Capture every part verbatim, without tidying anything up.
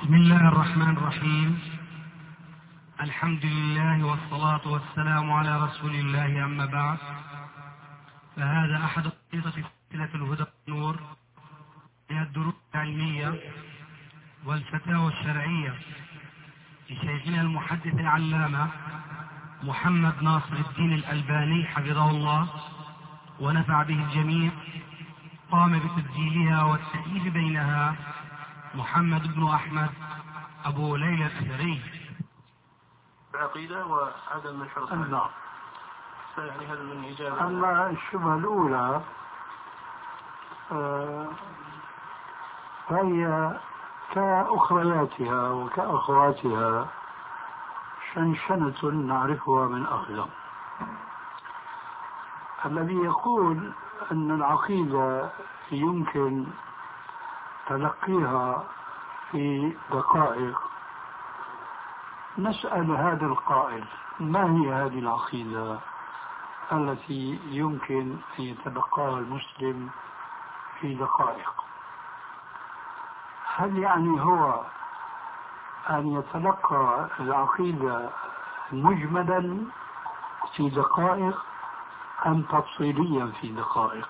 بسم الله الرحمن الرحيم. الحمد لله والصلاة والسلام على رسول الله، أما بعد، فهذا أحد أنشطة سلسلة الهدى والنور من الدروس العلمية والفتاوى الشرعية لشيخنا المحدث العلامة محمد ناصر الدين الألباني حفظه الله ونفع به الجميع. قام بتسجيلها والتأليف بينها محمد بن أحمد أبو ليلى الأثري. العقيدة وعدم من حرص. نعم. يعني هذا من إجابة. أما الشبهة الأولى آه فهي كأخرياتها وكأخواتها شنشنة نعرفها من أقدم. الذي يقول أن العقيدة يمكن تلقيها في دقائق، نسأل هذا القائل: ما هي هذه العقيدة التي يمكن أن يتلقاها المسلم في دقائق؟ هل يعني هو أن يتلقى العقيدة مجملا في دقائق أم تفصيليا في دقائق؟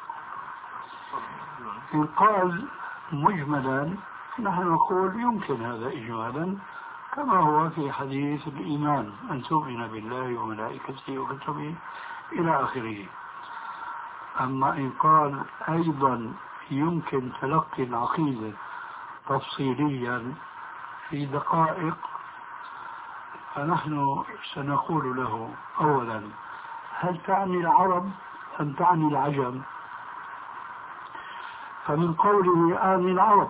إن قال مجملا نحن نقول يمكن هذا إجمالا، كما هو في حديث الإيمان أن تؤمن بالله وملائكته وكتبه إلى آخره. أما إن قال أيضا يمكن تلقي العقيدة تفصيليا في دقائق، فنحن سنقول له: أولا، هل تعني العرب أم تعني العجم؟ فمن قوله آني العرب،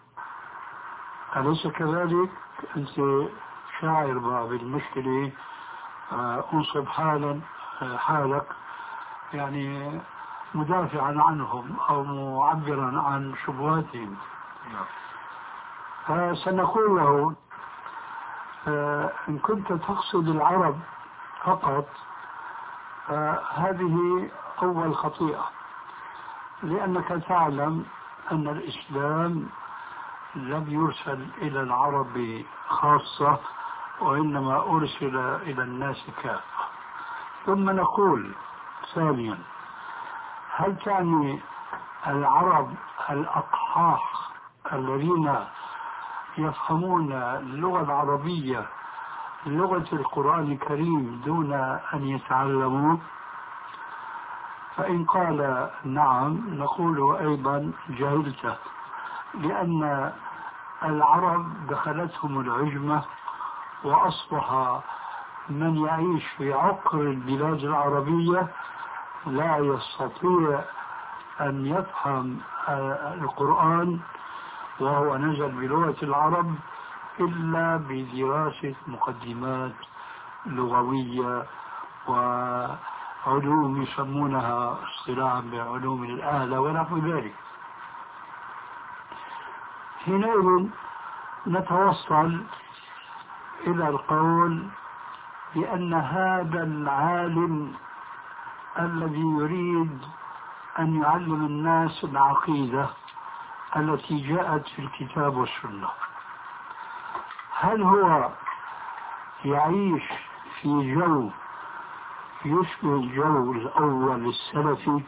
أليس كذلك؟ أنت شاعر بالمشكلة، أنصب حالا حالك يعني مدافعا عنهم أو معبرا عن شبهاتهم. فسنقول له: إن كنت تقصد العرب فقط فهذه أول خطيئة، لأنك تعلم أن الإسلام لم يرسل إلى العرب خاصة، وإنما أرسل إلى الناس كافة. ثم نقول ثانيا: هل تعني العرب الأقحاح الذين يفهمون اللغة العربية لغة القرآن الكريم دون أن يتعلموا؟ فإن قال نعم نقول أيضا: جهلت، لأن العرب دخلتهم العجمة، وأصبح من يعيش في عقر البلاد العربية لا يستطيع أن يفهم القرآن وهو نزل بلغة العرب إلا بدراسة مقدمات لغوية وعلوم يسمونها اصطلاحا بعلوم الآلة ونحو ذلك. حينئذ نتوصل إلى القول بأن هذا العالم الذي يريد أن يعلم الناس العقيدة التي جاءت في الكتاب والسنة، هل هو يعيش في جو يشبه الجو الأول السلفي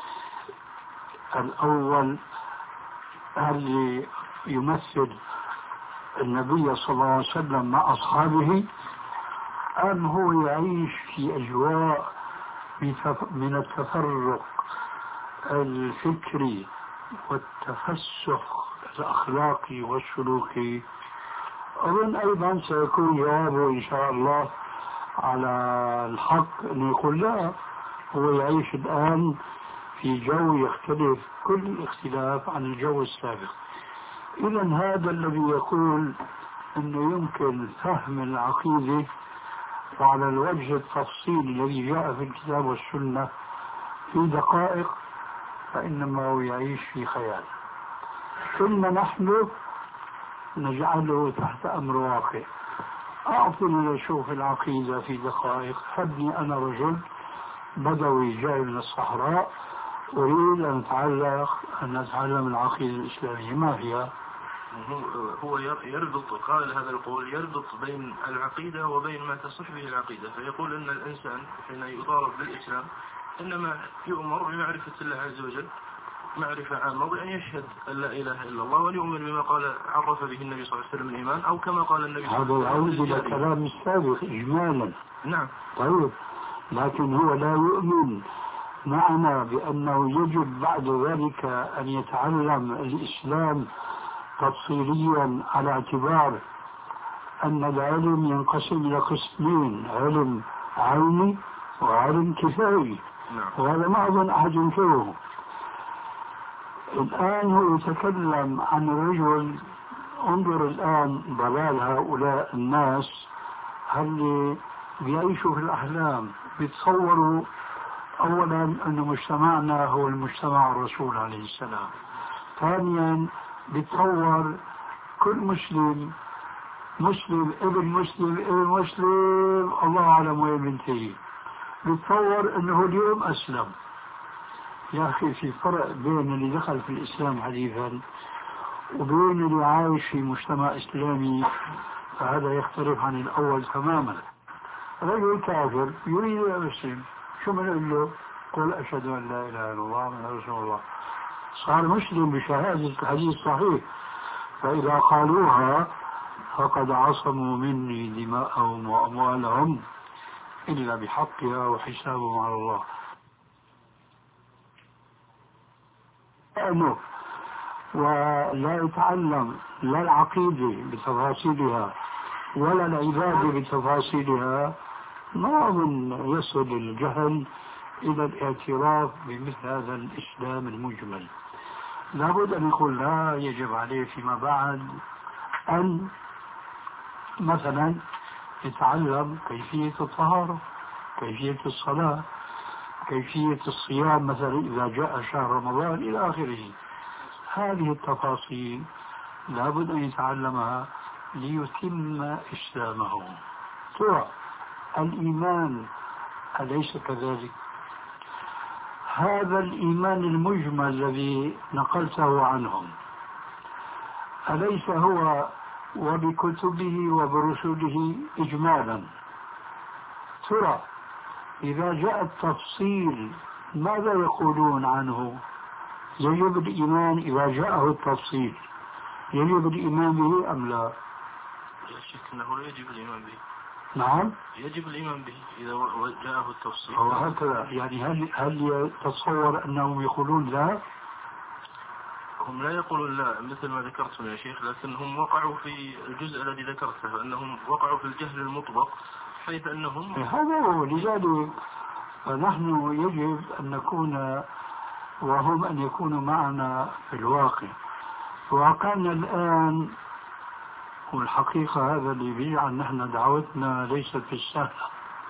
الأول اللي يمثل النبي صلى الله عليه وسلم مع أصحابه، أم هو يعيش في أجواء من التفرق الفكري والتفسخ الأخلاقي والسلوكي؟ أظن أيضا سيكون جوابه إن شاء الله على الحق أن يقول لا، هو يعيش الآن في جو يختلف كل الاختلاف عن الجو السابق. إذن هذا الذي يقول أنه يمكن فهم العقيدة وعلى الوجه التفصيلي الذي جاء في الكتاب والسنة في دقائق، فإنما هو يعيش في خيال. ثم نحن نجعله تحت أمر واقع: أعطني أشوف العقيدة في دقائق. حبني أنا رجل بدوي جاي من الصحراء أريد أن أتعلق أن أتعلم العقيدة الإسلامية، ما هي؟ هو يربط قال هذا القول يربط بين العقيدة وبين ما تصح به العقيدة، فيقول أن الإنسان حين يطالب بالإسلام إنما يؤمر بمعرفة الله عز وجل معرفة عامة، وأن يشهد أن لا إله إلا الله وأن يؤمن بما قال عرف به النبي صلى الله عليه وسلم الإيمان، أو كما قال النبي صلى الله عليه وسلم. هذا يعود إلى كلام السابق إجمالا. نعم. طيب، لكن هو لا يؤمن معنا بأنه يجب بعد ذلك أن يتعلم الإسلام تفصيليا، على اعتبار أن العلم ينقسم إلى قسمين: علم عيني وعلم كفائي. نعم. وهذا ما أظن أحد ينكره. الآن هو يتكلم عن الرجل. انظر الآن ضلال هؤلاء الناس، هل بيعيشوا في الأحلام، بيتصوروا أولا أن مجتمعنا هو المجتمع الرسول عليه السلام. ثانيا بيتصور كل مسلم مسلم ابن مسلم ابن مسلم الله أعلم وين بنتهي. بيتصور أنه اليوم أسلم. يا أخي، في فرق بين اللي دخل في الإسلام حديثا وبين اللي عايش في مجتمع إسلامي، فهذا يختلف عن الأول تماما. رجل كافر يريد أن يسلم، شو بنقول له؟ قل أشهد أن لا إله إلا الله محمد رسول الله. صار مسلم بشهادة الحديث صحيح، فإذا قالوها فقد عصموا مني دماءهم وأموالهم إلا بحقها وحسابهم على الله. أنه ولا يتعلم لا العقيدة بتفاصيلها ولا العبادة بتفاصيلها، ما أظن يصل الجهل إلى الاعتراف بمثل هذا الإسلام المجمل. لابد أن يقول لا، يجب عليه فيما بعد أن مثلا يتعلم كيفية الطهارة، كيفية الصلاة، كيفية الصيام مثلا إذا جاء شهر رمضان إلى آخره. هذه التفاصيل لابد أن يتعلمها ليتم إسلامه. ترى الإيمان أليس كذلك؟ هذا الإيمان المجمل الذي نقلته عنهم أليس هو وبكتبه وبرسله إجمالا؟ ترى إذا جاء التفصيل ماذا يقولون عنه؟ يجب الإيمان إذا جاءه التفصيل، يجب الإيمان به أم لا؟ لا شك أنه لا يجب الإيمان به. نعم، يجب الإيمان به إذا جاءه التفصيل. هو هكذا يعني. هل هل يتصور أنهم يقولون لا؟ هم لا يقولون لا مثل ما ذكرتم يا شيخ، لكن هم وقعوا في الجزء الذي ذكرته، أنهم وقعوا في الجهل المطبق، حيث أنهم هذا هو. لذلك فنحن يجب أن نكون وهم أن يكونوا معنا في الواقع. واقعنا الآن والحقيقة هذا اللي بيجعل نحن دعوتنا ليست بالسهلة.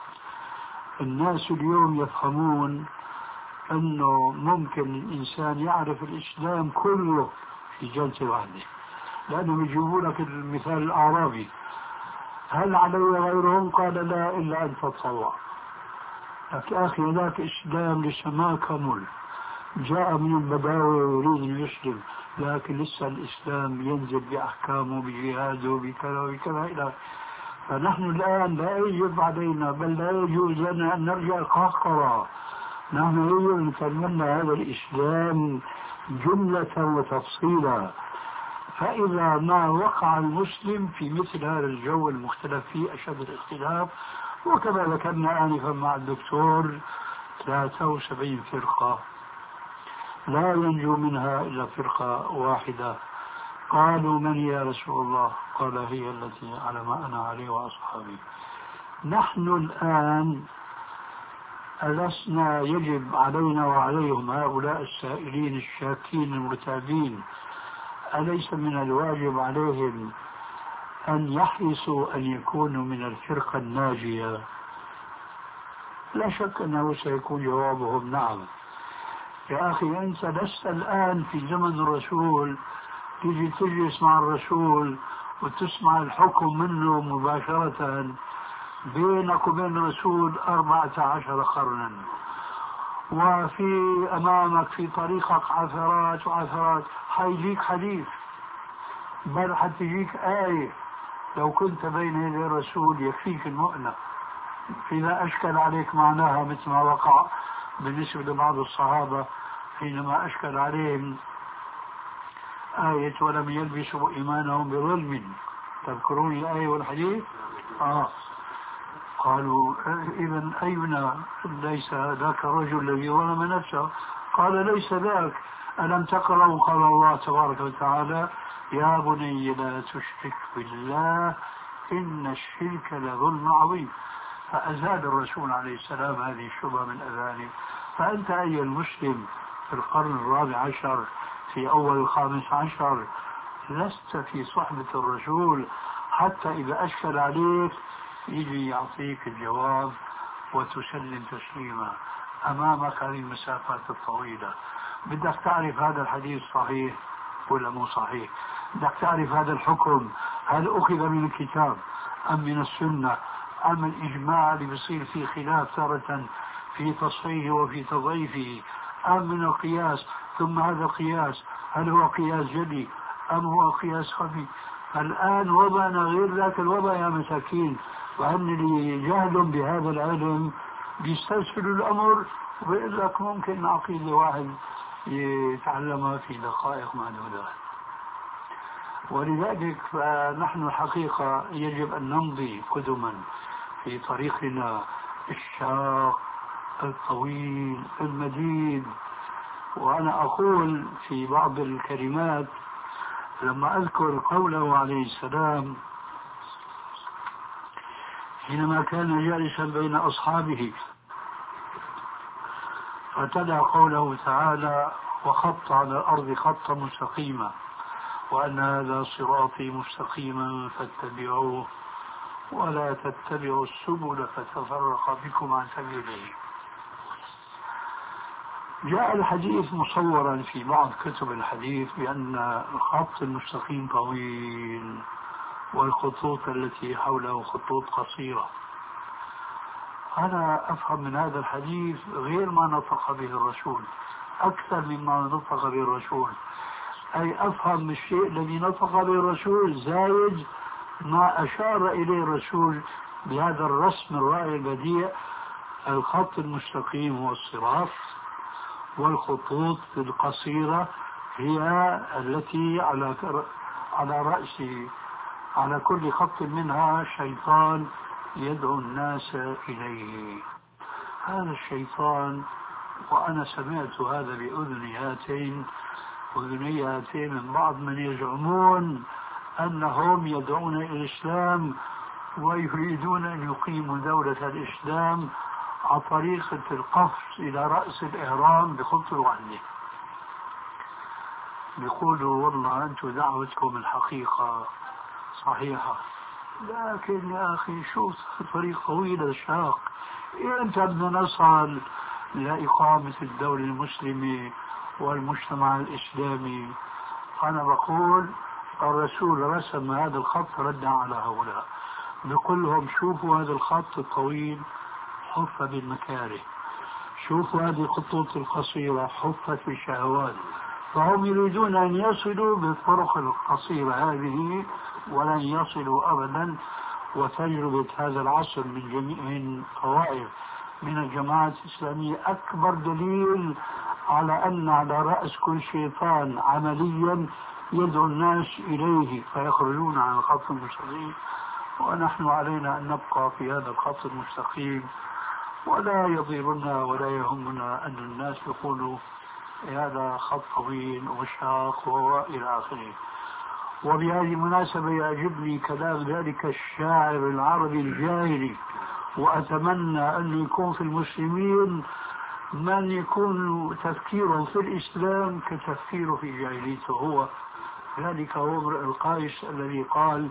الناس اليوم يفهمون أنه ممكن الإنسان يعرف الإسلام كله في جلسة واحدة، لأنهم يجيبوا لك المثال الأعرابي: هل علي غيرهم؟ قال لا إلا أن تتطوع. لك يا أخي ذاك إسلام لسه ما كمل، جاء من البداوة ويريد أن يسلم، لكن لسه الإسلام ينزل بأحكامه بجهاده بكذا وبكذا إلى. فنحن الآن لا يجب علينا بل لا يجوز لنا أن نرجع القهقرة. نحن يجب أن نتمنى هذا الإسلام جملة وتفصيلا. فإذا ما وقع المسلم في مثل هذا الجو المختلف فيه أشد الاختلاف، وكما ذكرنا آنفا مع الدكتور ثلاثة وسبعين فرقة لا ينجو منها إلا فرقة واحدة. قالوا من يا رسول الله؟ قال هي التي على ما أنا عليه وأصحابي. نحن الآن ألسنا يجب علينا وعليهم هؤلاء السائلين الشاكين المرتابين، أليس من الواجب عليهم أن يحرصوا أن يكونوا من الفرقة الناجية؟ لا شك أنه سيكون جوابهم نعم. يا أخي أنت لست الآن في زمن الرسول تيجي تجلس مع الرسول وتسمع الحكم منه مباشرة. بينك وبين الرسول أربعة عشر قرنا، وفي أمامك في طريقك عثرات وعثرات، حيجيك حديث بل حتجيك آية لو كنت بين يدي الرسول يكفيك المؤنة، إذا أشكل عليك معناها مثل ما وقع بالنسبة لبعض الصحابة حينما أشكل عليهم آية ولم يلبسوا إيمانهم بظلم. تذكرون الآية والحديث؟ آه. قالوا إذا أينا ليس ذاك الرجل الذي ظلم نفسه؟ قال ليس ذاك. ألم تقرأوا قال الله تبارك وتعالى يا بني لا تشرك بالله إن الشرك لظلم عظيم. فأزال الرسول عليه السلام هذه الشبهة من أذانه. فأنت أيها المسلم في القرن الرابع عشر في أول الخامس عشر لست في صحبة الرسول حتى إذا أشكل عليك يجي يعطيك الجواب وتسلم تسليما أمامك هذه المسافات الطويلة. بدك تعرف هذا الحديث صحيح ولا مو صحيح، بدك تعرف هذا الحكم هل أخذ من الكتاب أم من السنة أم الإجماع اللي بيصير فيه خلاف تارة في تصحيحه وفي تضعيفه أم من القياس، ثم هذا القياس هل هو قياس جلي أم هو قياس خفي. الآن وضعنا غير ذاك الوضع يا مساكين، وأن اللي جهل بهذا العلم بيستسهلوا الأمر وبيقول لك ممكن عقيدة واحد يتعلمها في دقائق معدودة. ولذلك فنحن الحقيقة يجب أن نمضي قدما في طريقنا الشاق الطويل المديد. وأنا أقول في بعض الكلمات لما أذكر قوله عليه السلام حينما كان جالسا بين أصحابه فتلا قوله تعالى وخط على الأرض خطا مستقيما وأن هذا صراطي مستقيما فاتبعوه ولا تتبعوا السبل فتفرق بكم عن سبيله. جاء الحديث مصورا في بعض كتب الحديث بأن الخط المستقيم طويل والخطوط التي حوله خطوط قصيرة. أنا أفهم من هذا الحديث غير ما نطق به الرسول أكثر مما نطق به الرسول، أي أفهم الشيء الذي نطق به الرسول زايد ما أشار إليه الرسول بهذا الرسم الرائع البديع. الخط المستقيم هو الصراط والخطوط القصيرة هي التي على على رأس على كل خط منها شيطان يدعو الناس إليه. هذا الشيطان وأنا سمعت هذا بأذني هاتين أذني هاتين من بعض من يزعمون أنهم يدعون إلى الإسلام ويريدون أن يقيموا دولة الإسلام على طريقة القفز إلى رأس الإهرام بخطوة واحدة. بيقولوا والله أنتم دعوتكم الحقيقة صحيحة، لكن يا أخي شو طريق طويل شاق، إمتى بدنا نصل لإقامة الدولة المسلمة والمجتمع الإسلامي؟ أنا بقول الرسول رسم هذا الخط ردا على هؤلاء، بقول لهم شوفوا هذا الخط الطويل حف بالمكاره، شوفوا هذه الخطوط القصيرة حفت بالشهوات، فهم يريدون أن يصلوا بالطرق القصيرة هذه ولن يصلوا أبدا. وتجربة هذا العصر من جميع الطوائف من الجماعات الإسلامية أكبر دليل على أن على رأس كل شيطان عمليا يدعو الناس إليه فيخرجون عن الخط المستقيم. ونحن علينا أن نبقى في هذا الخط المستقيم ولا يضيرنا ولا يهمنا أن الناس يقولوا هذا خط طويل وشاق وإلى آخره. وبهذه المناسبة يعجبني كلام ذلك الشاعر العربي الجاهلي، وأتمنى أن يكون في المسلمين من يكون تفكيره في الإسلام كتفكيره في جاهليته هو. ذلك هو امرؤ القيس الذي قال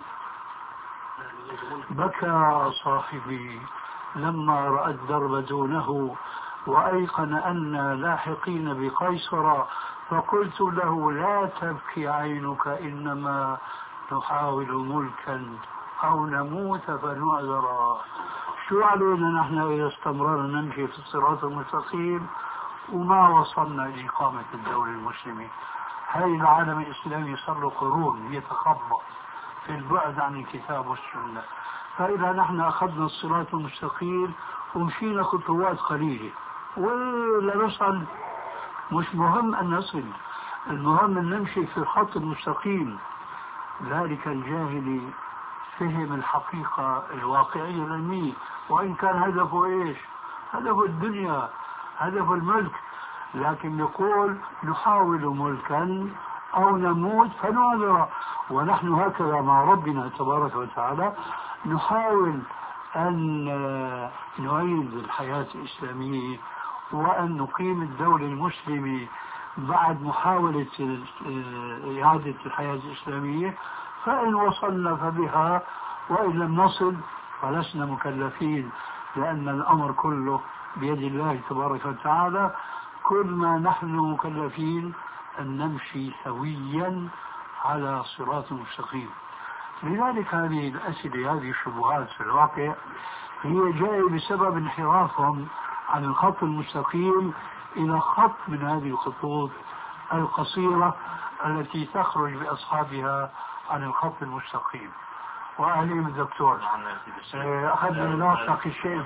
بكى صاحبي لما رأى الدرب دونه وأيقن أن لاحقين بقيصر فقلت له لا تبكي عينك إنما نحاول ملكا أو نموت فنعذر. شو علينا نحن إذا استمررنا نمشي في الصراط المستقيم وما وصلنا لإقامة الدولة المسلمة؟ هاي العالم الإسلامي صار له قرون يتخبط في البعد عن الكتاب والسنة. فإذا نحن أخذنا الصراط المستقيم ومشينا خطوات قليلة ولا نصل، مش مهم أن نصل، المهم أن نمشي في الخط المستقيم. ذلك الجاهل فهم الحقيقة الواقعية العلمية، وإن كان هدفه إيش؟ هدفه الدنيا، هدفه الملك، لكن يقول نحاول ملكا أو نموت فنعذر. ونحن هكذا مع ربنا تبارك وتعالى نحاول أن نعيد الحياة الإسلامية وأن نقيم الدولة المسلمة بعد محاولة إعادة الحياة الإسلامية. فإن وصلنا فبها، وإن لم نصل فلسنا مكلفين، لأن الأمر كله بيد الله تبارك وتعالى. كل ما نحن مكلفين أن نمشي سويا على صراط مستقيم. لذلك هذه الأسئلة، هذه الشبهات في الواقع هي جاية بسبب انحرافهم عن الخط المستقيم إلى خط من هذه الخطوط القصيرة التي تخرج بأصحابها عن الخط المستقيم. وأهلين الدكتور أخذنا نوثق الشيء.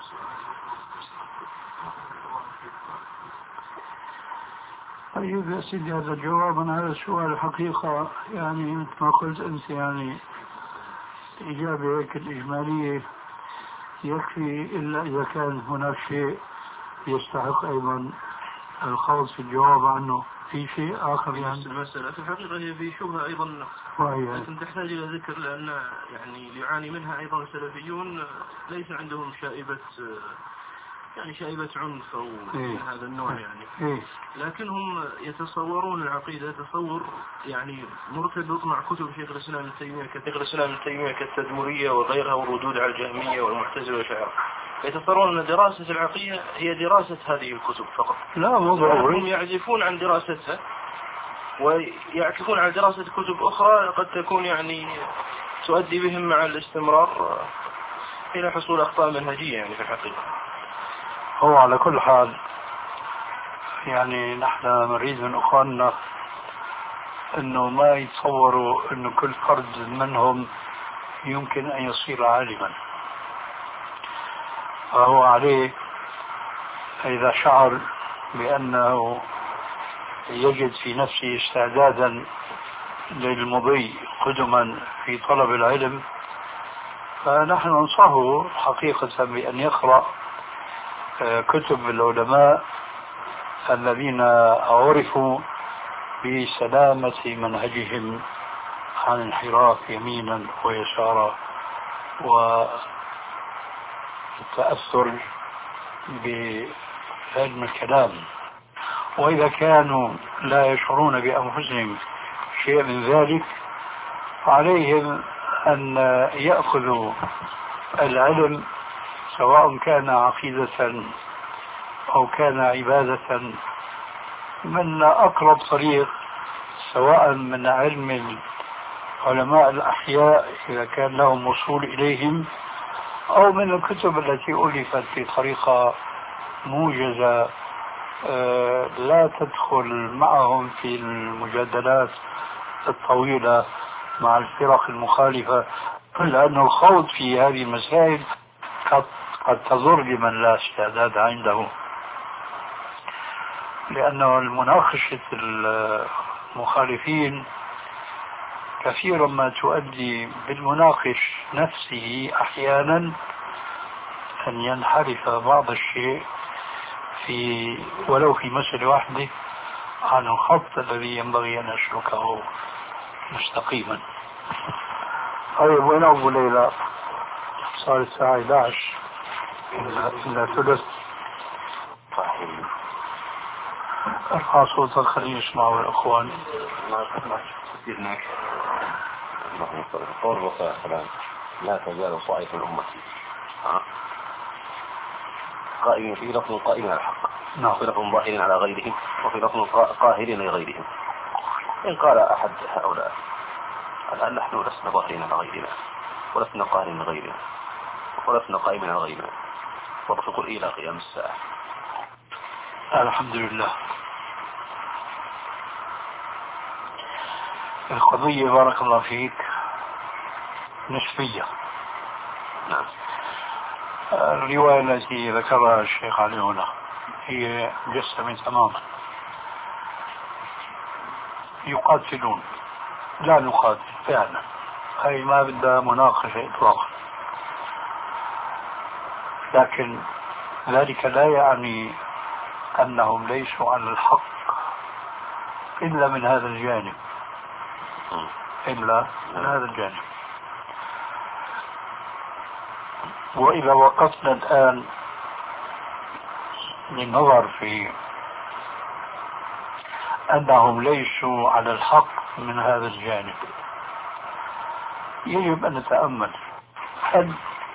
طيب يا سيدي، هذا الجواب عن هذا السؤال الحقيقة يعني مثل ما قلت أنت، يعني إجابة هيك الإجمالية يكفي، إلا إذا كان هناك شيء يستحق أيضا الخوض في الجواب عنه. في شيء آخر يعني المسألة في الحقيقة هي في شبهة أيضا لكن تحتاج إلى ذكر، لأن يعني يعاني منها أيضا السلفيون، ليس عندهم شائبة يعني شائبة عنف أو من هذا النوع يعني، لكنهم يتصورون العقيدة تصور يعني مرتبط مع كتب شيخ الإسلام ابن تيمية كشيخ الإسلام ابن تيمية كالتدمرية وغيرها والردود على الجهمية والمعتزلة والأشاعرة. يتصورون أن دراسة العقيدة هي دراسة هذه الكتب فقط، لا هم يعزفون عن دراستها ويعكفون على دراسة كتب أخرى قد تكون يعني تؤدي بهم مع الاستمرار إلى حصول أخطاء منهجية يعني في الحقيقة. هو على كل حال يعني نحن نريد من أخواننا أنه ما يتصوروا أنه كل فرد منهم يمكن أن يصير عالما. فهو عليه إذا شعر بأنه يجد في نفسه استعدادا للمضي قدما في طلب العلم، فنحن ننصحه حقيقة بأن يقرأ كتب العلماء الذين عرفوا بسلامة منهجهم عن انحراف يمينا ويسارا والتأثر بعلم الكلام. وإذا كانوا لا يشعرون بأنفسهم شيء من ذلك فعليهم أن يأخذوا العلم سواء كان عقيدة أو كان عبادة من أقرب طريق، سواء من علم علماء الأحياء إذا كان لهم وصول إليهم، أو من الكتب التي ألفت بطريقة موجزة لا تدخل معهم في المجادلات الطويلة مع الفرق المخالفة، لأن الخوض في هذه المسائل قد, قد تضر لمن لا استعداد عنده، لأنه المناقشة المخالفين كثيرا ما تؤدي بالمناقش نفسه أحيانا أن ينحرف بعض الشيء في ولو في مسألة واحدة عن الخط الذي ينبغي أن يسلكه مستقيما. طيب وين أبو ليلى؟ صار الساعة إحدى عشر إلا ثلث. ارفع صوتك خلينا نسمعه الأخوان. قول الرسول صلى لا تزال طائفة الأمة قائمين في لفظ قائمين على الحق، في لفظ ظاهرين على غيرهم، وفي لفظ قاهرين لغيرهم. إن قال أحد هؤلاء الآن نحن لسنا ظاهرين على غيرنا ولسنا قاهرين لغيرنا ولسنا قائمين على غيرنا، وتقول إلى قيام الساعة. الحمد لله. القضية بارك الله فيك نسبية. نعم. الرواية التي ذكرها الشيخ علي هنا هي مجسمة تماما. يقاتلون، لا نقاتل فعلا، هي ما بدها مناقشة إطلاقا، لكن ذلك لا يعني أنهم ليسوا على الحق إلا من هذا الجانب، إلا من هذا الجانب. وإذا وقفنا الآن للنظر في أنهم ليسوا على الحق من هذا الجانب، يجب أن نتأمل هل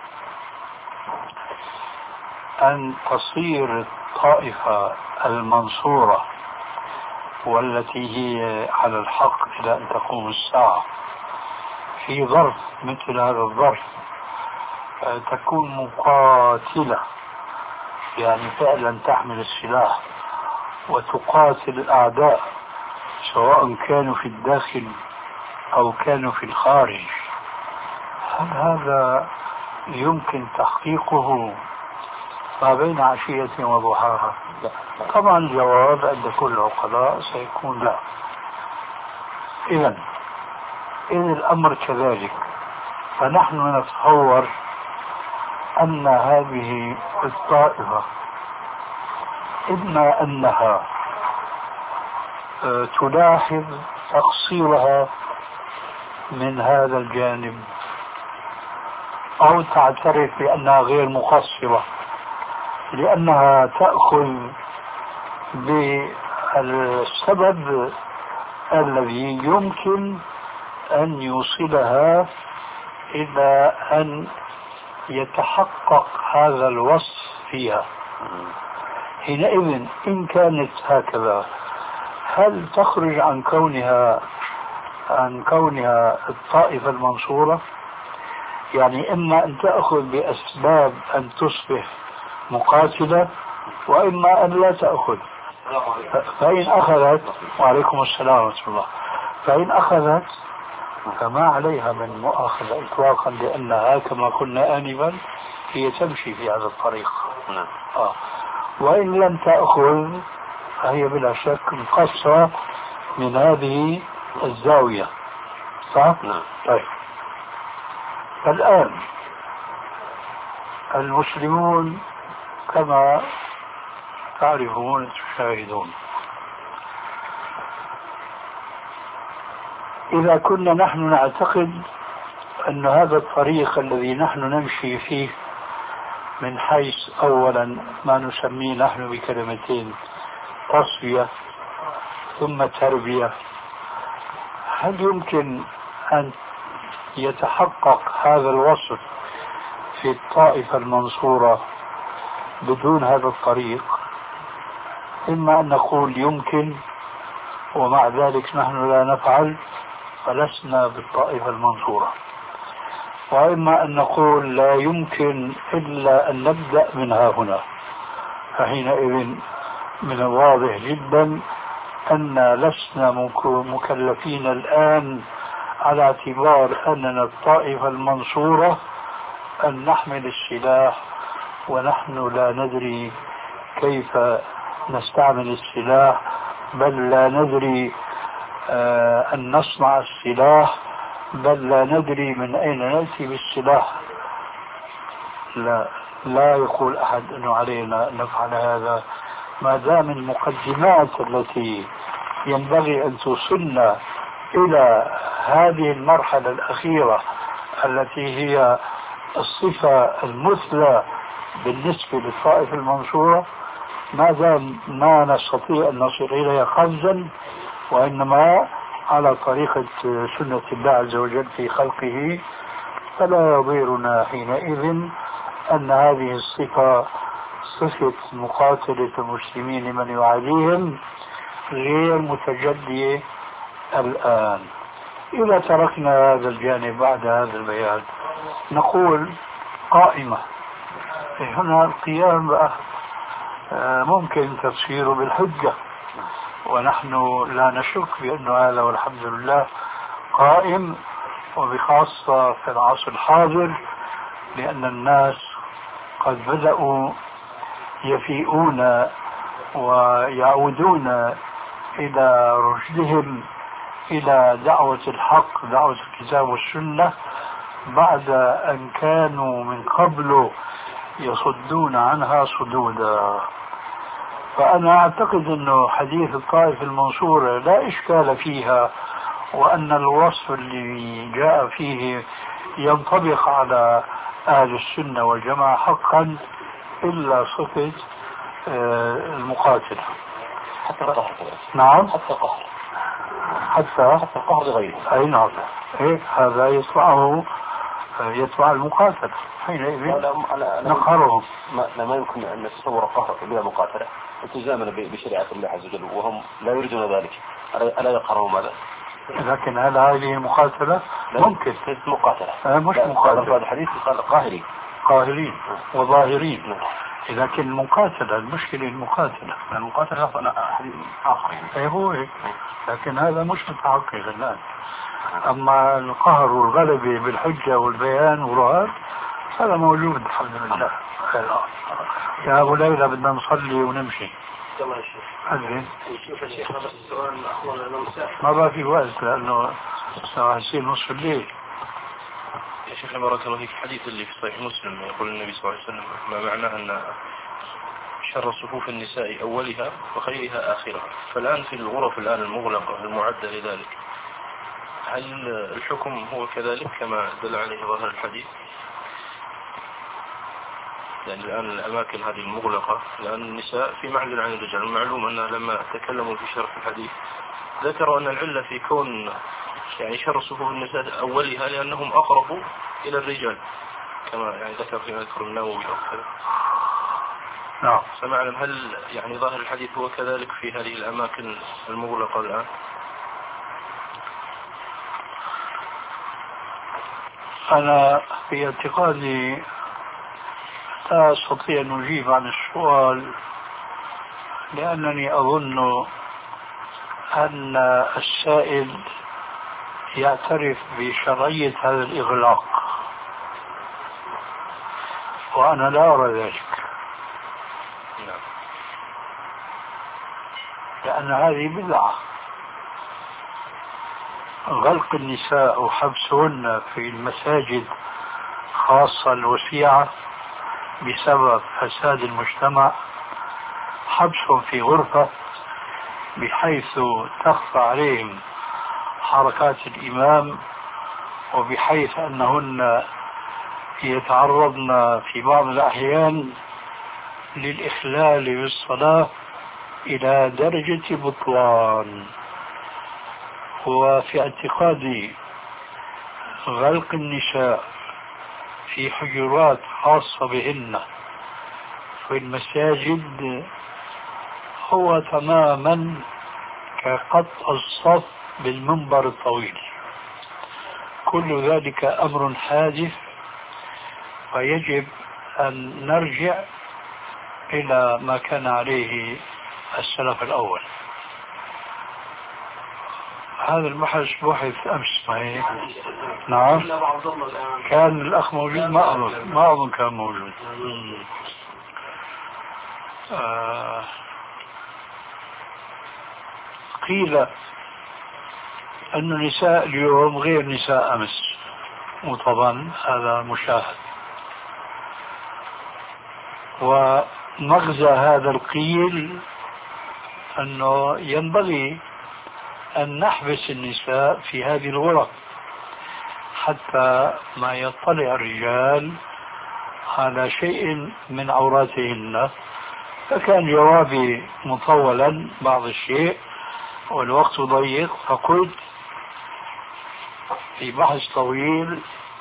أن تصير الطائفة المنصورة والتي هي على الحق إلى أن تقوم الساعة في ظرف مثل هذا الظرف تكون مقاتلة، يعني فعلا تحمل السلاح وتقاتل الأعداء سواء كانوا في الداخل أو كانوا في الخارج، هل هذا يمكن تحقيقه ما بين عشية وضحاها؟ طبعا الجواب عند كل العقلاء سيكون لا. إذن إذ الأمر كذلك، فنحن نتصور أن هذه الطائفة إما أنها تلاحظ تقصيرها من هذا الجانب أو تعترف بأنها غير مقصرة لأنها تأخذ بالسبب الذي يمكن أن يوصلها إلى أن يتحقق هذا الوصف فيها. حينئذ إن كانت هكذا هل تخرج عن كونها عن كونها الطائفة المنصورة؟ يعني إما أن تأخذ بأسباب أن تصبح مقاتلة وإما أن لا تأخذ. فإن أخذت، وعليكم السلام ورحمة الله، فإن أخذت فما عليها من مؤاخذة إطلاقا، لأنها كما قلنا آنفا هي تمشي في هذا الطريق. آه. وإن لم تأخذ فهي بلا شك مقصة من هذه الزاوية، صح؟ طيب. فالآن المسلمون كما تعرفون تشاهدون، إذا كنا نحن نعتقد أن هذا الطريق الذي نحن نمشي فيه من حيث أولا ما نسميه نحن بكلمتين تصفية ثم تربية، هل يمكن أن يتحقق هذا الوصف في الطائفة المنصورة بدون هذا الطريق؟ إما أن نقول يمكن ومع ذلك نحن لا نفعل فلسنا بالطائفة المنصورة، وإما أن نقول لا يمكن إلا أن نبدأ من ها هنا، فحينئذ من الواضح جدا أن لسنا مكلفين الآن على اعتبار أننا الطائفة المنصورة أن نحمل السلاح ونحن لا ندري كيف نستعمل السلاح، بل لا ندري آه أن نصنع السلاح، بل لا ندري من أين نأتي بالسلاح. لا لا يقول أحد أنه علينا أن نفعل هذا ما دام المقدمات التي ينبغي أن توصلنا إلى هذه المرحلة الأخيرة التي هي الصفة المثلى بالنسبة للطائفة المنصورة ما دام ما نستطيع أن نصل إليها قفزا، وإنما على طريقة سنة الله عز وجل في خلقه، فلا يضيرنا حينئذ أن هذه الصفة صفة مقاتلة المسلمين لمن يعاديهم غير متجدية الآن. إذا تركنا هذا الجانب بعد هذا البيان نقول قائمة. هنا القيام بقى ممكن تفسيره بالحجة، ونحن لا نشك بأن هذا والحمد لله قائم، وبخاصة في العصر الحاضر، لأن الناس قد بدأوا يفيئون ويعودون إلى رشدهم، إلى دعوة الحق، دعوة الكتاب والسنة، بعد أن كانوا من قبل يصدون عنها صدودا. فأنا أعتقد أنه حديث الطائف المنصورة لا إشكال فيها، وأن الوصف اللي جاء فيه ينطبق على أهل السنة والجماعة حقا، إلا صفة المقاتلة. حتى القهر. نعم، حتى القهر. حتى حتى القهر لغيره. أي نعم. إيه هذا يطلعه يتبع المقاتلة، حينئذ نقهرهم. ما, ما يمكن أن نتصور قهر بلا مقاتلة التزاما بشريعة الله عز وجل، وهم لا يريدون ذلك. ألا يقهرهم هذا؟ لكن هل هذه المقاتلة؟ ممكن مقاتلة. آه مش مقاتلة. الحديث قال قاهرين قاهرين وظاهرين. لكن المقاتلة، المشكلة المقاتلة المقاتلة آخر أي هو هيك. لكن هذا مش متحقق الآن. أما القهر والغلبة بالحجة والبيان والرهاب هذا موجود الحمد لله. يا أبو ليلى بدنا نصلي ونمشي. يلا يا شيخ. أذن. شوف يا شيخ هذا السؤال أخونا نمسح. ما بقى في وقت لأنه سيصير نصف الليل. يا شيخ بارك الله فيك، الحديث اللي في صحيح مسلم يقول النبي صلى الله عليه وسلم ما معناه أن شر صفوف النساء أولها وخيرها آخرها، فالآن في الغرف الآن المغلقة المعدة لذلك، هل الحكم هو كذلك كما دل عليه ظاهر الحديث؟ يعني الآن الأماكن هذه المغلقة، الآن النساء في معزل عن الرجال. معلوم أن لما تكلموا في شرح الحديث ذكروا أن العلة في كون يعني شر صفوف النساء أولها لأنهم أقرب إلى الرجال، كما يعني ذكر في مذكر النووي أو كذا. نعم. فمعلم هل يعني ظاهر الحديث هو كذلك في هذه الأماكن المغلقة الآن؟ أنا في اعتقادي لا أستطيع أن أجيب عن السؤال، لأنني أظن أن السائل يعترف بشرعية هذا الإغلاق، وأنا لا أرى ذلك، لأن هذه بدعة. غلق النساء وحبسهن في المساجد خاصة الوسيعة بسبب فساد المجتمع، حبسهم في غرفة بحيث تخفى عليهم حركات الإمام، وبحيث أنهن يتعرضن في بعض الأحيان للإخلال بالصلاة إلى درجة بطلان. وفي اعتقادي غلق النساء في حجرات خاصة بهن في المساجد هو تماما كقطع الصف بالمنبر الطويل. كل ذلك أمر حادث، ويجب أن نرجع إلى ما كان عليه السلف الأول. هذا البحث بحث أمس معي. نعم. كان الأخ موجود؟ ما أظن ما أظن كان موجود. آه قيل أن النساء اليوم غير نساء أمس، وطبعا هذا مشاهد. ومغزى هذا القيل أنه ينبغي أن نحبس النساء في هذه الغرف حتى ما يطلع الرجال على شيء من عوراتهن. فكان جوابي مطولا بعض الشيء والوقت ضيق، فقلت في بحث طويل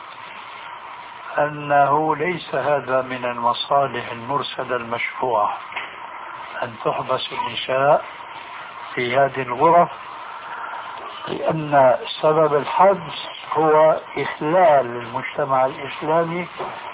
أنه ليس هذا من المصالح المرسلة المشروعة أن تحبس النساء في هذه الغرف، لأن سبب الحبس هو إخلال المجتمع الإسلامي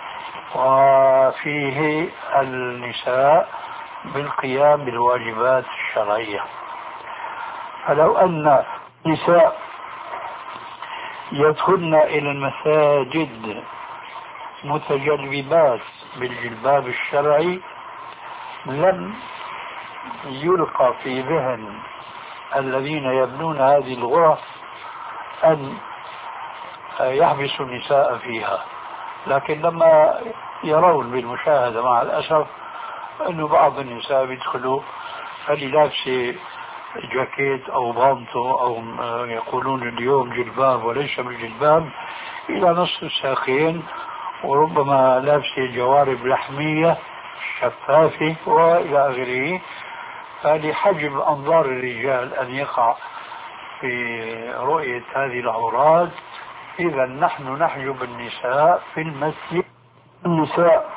وفيه النساء بالقيام بالواجبات الشرعية. فلو أن النساء يدخلن إلى المساجد متجلبات بالجلباب الشرعي لم يلقى في ذهن الذين يبنون هذه الغرف أن يحبسوا النساء فيها، لكن لما يرون بالمشاهدة مع الأسف أنه بعض النساء بيدخلوا اللي لابسة جاكيت أو بانتو أو يقولون اليوم جلباب وليس بالجلباب إلى نصف الساقين، وربما لابسة جوارب لحمية شفافة وإلى آخره. فلحجب أنظار الرجال أن يقع في رؤية هذه العورات، إذا نحن نحجب النساء في المسجد. النساء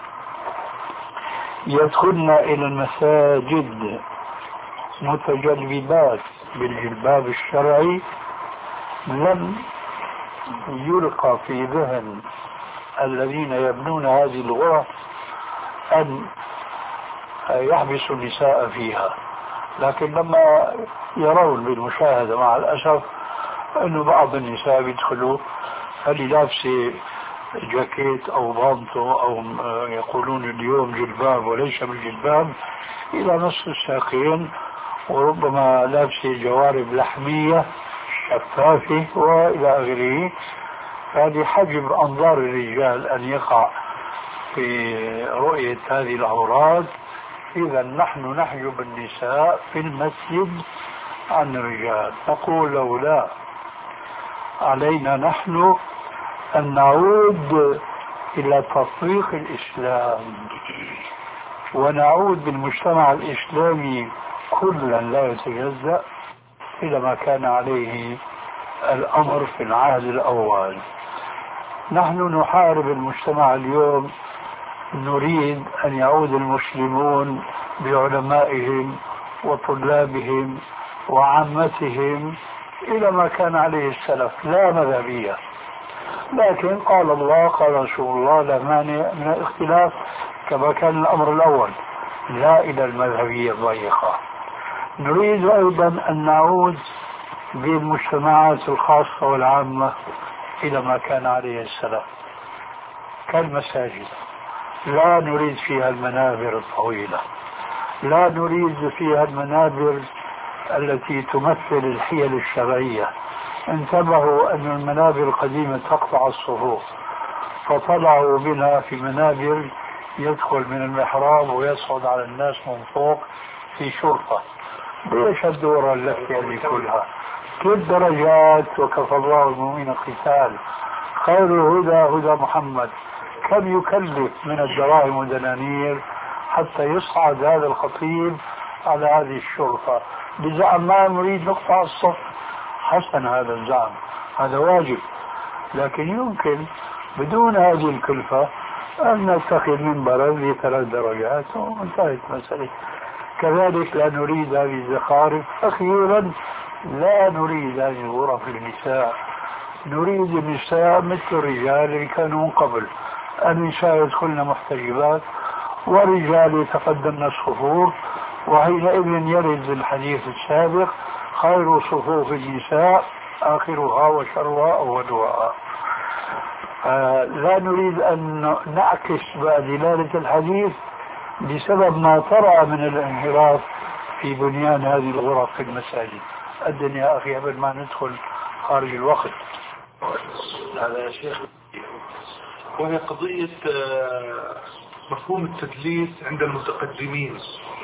يدخلن إلى المساجد متجلبات بالجلباب الشرعي لم يلقى في ذهن الذين يبنون هذه الغرف أن يحبسوا النساء فيها، لكن لما يرون بالمشاهدة مع الأسف أنه بعض النساء بيدخلوا اللي لابسة جاكيت أو بانتو أو يقولون اليوم جلباب وليس بالجلباب إلى نصف الساقين، وربما لابسة جوارب لحمية شفافة وإلى آخره. فلحجب أنظار الرجال أن يقع في رؤية هذه العورات، إذا نحن نحجب النساء في المسجد عن الرجال. نقول لولا علينا نحن أن نعود إلى تطبيق الإسلام ونعود بالمجتمع الإسلامي كلا لا يتجزأ إلى ما كان عليه الأمر في العهد الأول. نحن نحارب المجتمع اليوم، نريد أن يعود المسلمون بعلمائهم وطلابهم وعامتهم إلى ما كان عليه السلف، لا مذهبية، لكن قال الله قال رسول الله لا مانع من الاختلاف كما كان الأمر الأول، لا إلى المذهبية الضيقة. نريد أيضا أن نعود بالمجتمعات الخاصة والعامة إلى ما كان عليه السلف كالمساجد، لا نريد فيها المنابر الطويلة، لا نريد فيها المنابر التي تمثل الحيل الشرعية. انتبهوا أن المنابر القديمة تقطع الصفوف، فطلعوا بنا في منابر يدخل من المحراب ويصعد على الناس من فوق في شرطة. ليش الدورة اللفة اللي كلها؟ كل درجات وكفى الله المؤمنين القتال، خير الهدى هدى محمد. كم يكلف من الدراهم والدنانير حتى يصعد هذا الخطيب على هذه الشرطة بزعم ما نريد نقطع الصف؟ حسن هذا الزعم، هذا واجب، لكن يمكن بدون هذه الكلفة أن نتخذ منبرا لثلاث درجات وانتهت المسألة. كذلك لا نريد هذه الزخارف. أخيرا لا نريد هذه الغرف للنساء، نريد النساء مثل الرجال اللي كانوا من قبل، النساء يدخلن محتجبات والرجال يتقدمن الصفوف، وحينئذ يرد الحديث السابق خير صفوف النساء آخرها وشرها أولها. آه لا نريد أن نعكس دلالة الحديث بسبب ما ترى من الانحراف في بنيان هذه الغرف في المساجد. الدنيا أخي قبل ما ندخل خارج الوقت. هذا يا شيخ وهي قضية مفهوم التدليس عند المتقدمين.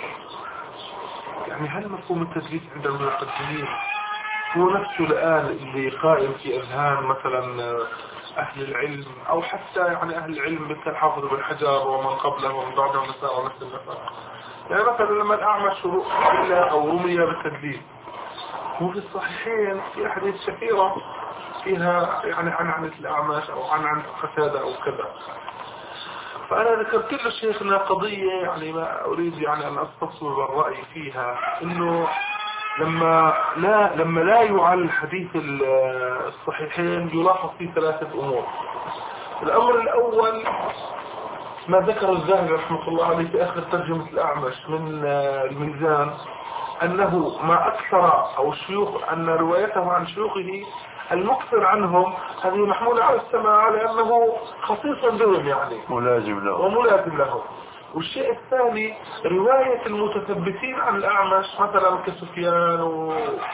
يعني هل مفهوم التدليس عند المتقدمين هو نفسه الآن اللي قائم في أذهان مثلا أهل العلم أو حتى يعني أهل العلم مثل حافظ بن حجر ومن قبله ومن بعده النساء ونفس النساء؟ يعني مثلا لما الأعمش رؤيا أو رمي بالتدليس، هو في الصحيحين في أحاديث شهيرة فيها يعني عن عن الأعمش أو عن عن قتادة أو كذا. فأنا ذكرت له شيخنا قضية يعني ما أريد يعني أن أستصوب الرأي فيها، إنه لما لا لما لا يعل حديث الصحيحين يلاحظ فيه ثلاثة أمور. الأمر الأول ما ذكر الذهبي رحمه الله عليه في آخر ترجمة الأعمش من الميزان، أنه ما أكثر أو الشيوخ أن روايته عن شيوخه المكثر عنهم هذه محمولة على السماع لأنه خصيص بهم يعني ملازم له وملازم له. والشيء الثاني رواية المتثبتين عن الأعمش مثلا كسفيان و...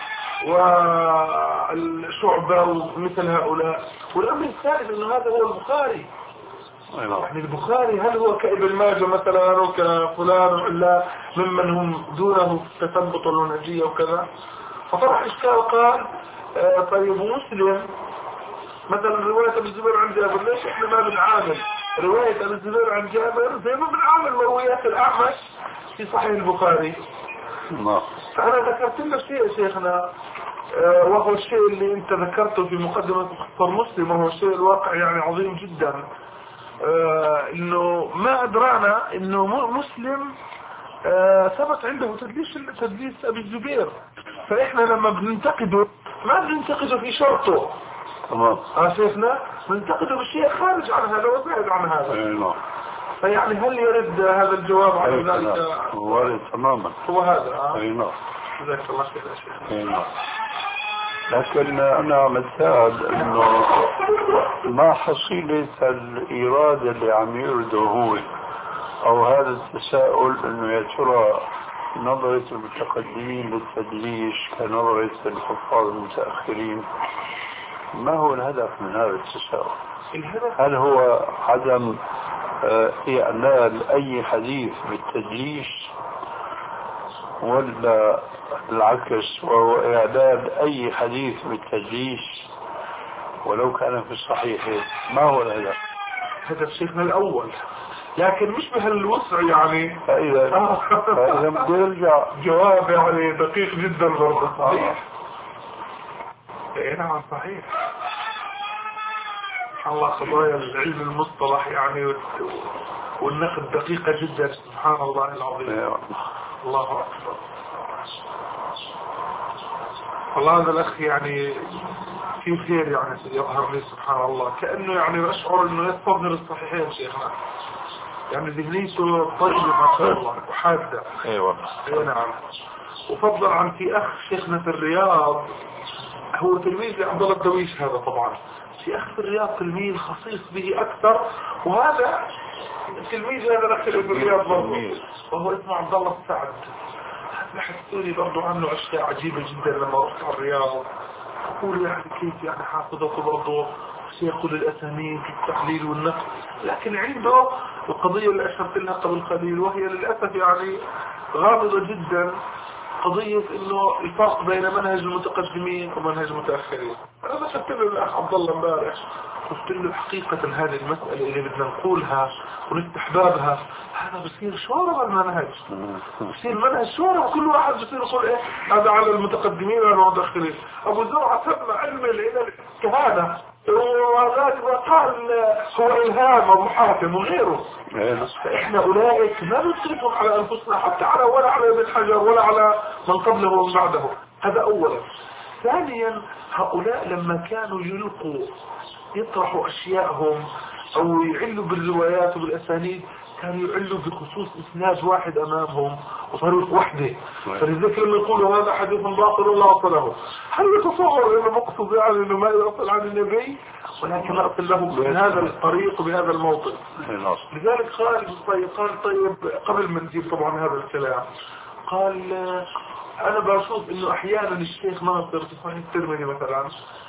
والشعبة ومثل هؤلاء. والأمر الثالث أنه هذا هو البخاري. يعني البخاري هل هو كابن ماجه مثلا وكفلان ولا ممن هم دونه تثبت والمنهجية وكذا؟ فطرح إشكال قال آه طيب مسلم مثلا رواية ابن الزبير عن جابر ليش احنا ما بنعامل رواية ابن الزبير عن جابر زي ما بنعامل روايات الأعمش في صحيح البخاري؟ الله. فأنا ذكرت لك شيء يا شيخنا آه وهو الشيء اللي انت ذكرته في مقدمة مختصر مسلم وهو الشيء الواقع يعني عظيم جدا. آه انه ما ادرانا انه مسلم آه ثبت عنده تدليس تدليس ابي الزبير. فاحنا لما بننتقده ما بننتقده في شرطه تمام اه شيخنا بننتقده بالشيء خارج عن هذا وبعد عن هذا. ايوه. فيعني هل يرد هذا الجواب على أيوة. ذلك؟ وارد تماما. هو هذا اه ايوه. جزاك الله خير يا شيخ. ايوه. لكن انا متساءل انه ما حصيلة الايراد اللي عم يرده هو او هذا التساؤل انه يا ترى نظرة المتقدمين للتدليس كنظرة الحفاظ المتأخرين ما هو الهدف من هذا التساؤل؟ هل هو عدم إعلال أي حديث بالتدليس ولا العكس وهو إعلال أي حديث بالتدليس ولو كان في الصحيح؟ ما هو الهدف؟ هدف شيخنا الأول لكن مش بهالوسع يعني. فإذا فإذا بدي أرجع جواب يعني دقيق جدا برضه. صحيح. إيه نعم صحيح. سبحان الله قضايا العلم المصطلح يعني والنقد دقيقة جدا. سبحان الله العظيم. الله أكبر. والله هذا الأخ يعني في خير يعني يظهر لي سبحان الله كأنه يعني أشعر أنه يستظهر الصحيحين شيخنا يعني ذهنيته طيبة ما شاء الله وحادة. ايوه اي نعم. وفضلا عن في اخ شيخنا في الرياض هو تلميذ لعبد الله الدويش هذا طبعا في اخ في الرياض تلميذ خصيص به اكثر وهذا تلميذ هذا الاخ في الرياض برضه وهو اسمه عبد الله السعد. بحثوا لي برضه عنه اشياء عجيبة جدا لما رحت على الرياض. اقول يعني كيف يعني حافظته برضه يقول الأسانيد في التحليل والنقد لكن عنده القضية اللي أشرت لها قبل قليل وهي للأسف يعني غامضة جدا قضية إنه الفرق بين منهج المتقدمين ومنهج المتأخرين. أنا شفت له الأخ عبد الله امبارح قلت له حقيقة هذه المسألة اللي بدنا نقولها ونفتح بابها هذا بصير شورى المنهج بصير منهج شورى كل واحد بصير يقول إيه هذا على المتقدمين وعلى المتأخرين. أبو زرعة سمى علم العلم كهذا وذلك وقال هو إلهام أبو حاتم وغيره. فإحنا أولئك ما نصرفهم على أنفسنا حتى على ولا على ابن حجر ولا على من قبله ومن بعده. هذا أولا. ثانيا هؤلاء لما كانوا يلقوا يطرحوا أشياءهم أو يعلوا بالروايات وبالأسانيد كانوا يعلوا بخصوص إسناد واحد أمامهم وطريق وحده. فلذلك لما يقولوا هذا حديث باطل ولا أصله هل يتصور أنه مقصد يعني أنه ما يصل عن النبي ولكن أصل له بهذا الطريق وبهذا الموطن. لذلك قال طيب قال طيب قبل ما نجيب طبعا هذا الكلام قال أنا بشوف أنه أحيانا الشيخ ناصر في صحيح الترمذي مثلا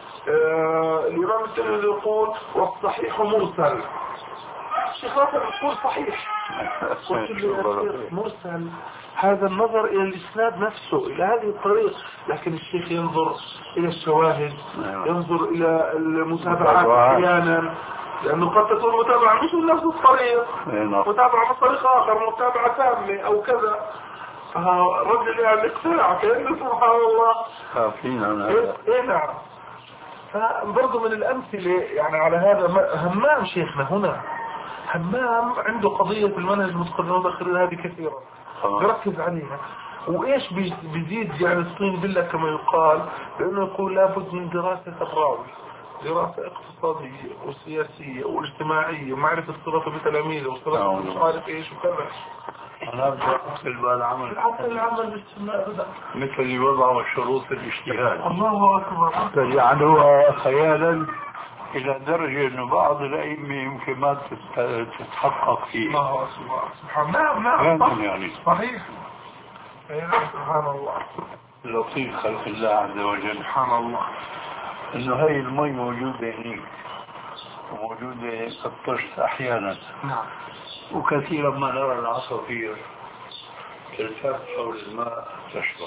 آه الإمام الترمذي يقول والصحيح مرسل. الشيخ ناصر يقول صحيح. قلت له يا شيخ مرسل هذا النظر إلى الإسناد نفسه إلى هذه الطريق لكن الشيخ ينظر إلى الشواهد ينظر إلى المتابعات أحيانا لأنه قد تكون متابعة مش من نفس الطريق متابعة من طريق آخر متابعة تامة أو كذا. فرد لي على الاقتناع كأنه سبحان الله خافين عن هذا. إيه نعم. فبرضو من الأمثلة يعني على هذا همام شيخنا هنا همام عنده قضية في المنهج المتقدم والمتأخر هذه كثيرة يركز عليها وإيش بيزيد يعني الصين بالله كما يقال لأنه يقول لابد من دراسة الراوي دراسة اقتصادية وسياسية واجتماعية ومعرفة صراطه بتلاميذه وصراطه مش عارف إيش وكذا. أنا بدي أقتل بالعمل حتى العمل بالسنة أبدا مثل الوضع وشروط الاجتهاد. الله أكبر. فجعلوها خيالا إلى درجة أنه بعض الأئمة يمكن ما تتحقق فيه. الله أكبر. سبحان الله. نعم نعم يعني صحيح. سبحان الله. لطيف خلق الله عز وجل. سبحان الله. إنه هاي المي موجودة هنيك وموجودة كالطشت أحيانا. نعم. وكثيرا ما نرى العصافير تلتف حول الماء تشرب.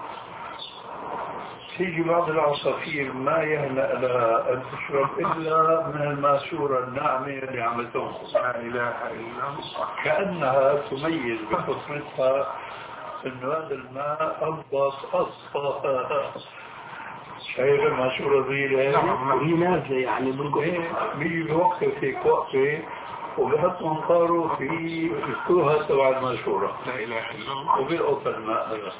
تيجي بعض العصافير ما يهنأ لها أن تشرب إلا من الماسورة الناعمة اللي عم تنقص. لا إله إلا الله. كأنها تميز بفطرتها إنه هذا الماء أضبط أصفى. شايف الماسورة صغيرة وهي نازلة يعني بالقوة. بيجي بوقت هيك وقفة وبحط منقاره في الكوهة تبع الماسورة. لا إله إلا الله. وبيلقط الماء هذا.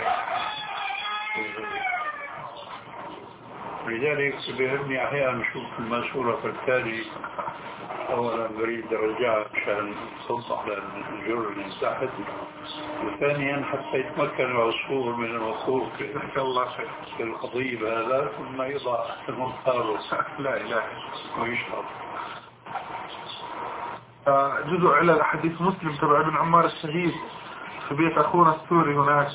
لذلك بيهمني أحيانا نشوف الماسورة فالتالي أولا بريد رجاء عشان تصلح للجر من تحت، وثانيا حتى يتمكن العصفور من الوقوف في القضيب هذا ثم يضع منقاره. لا إله ويشرب. جزء على حديث مسلم تبع ابن عمار الشهيد في بيت أخونا السوري هناك.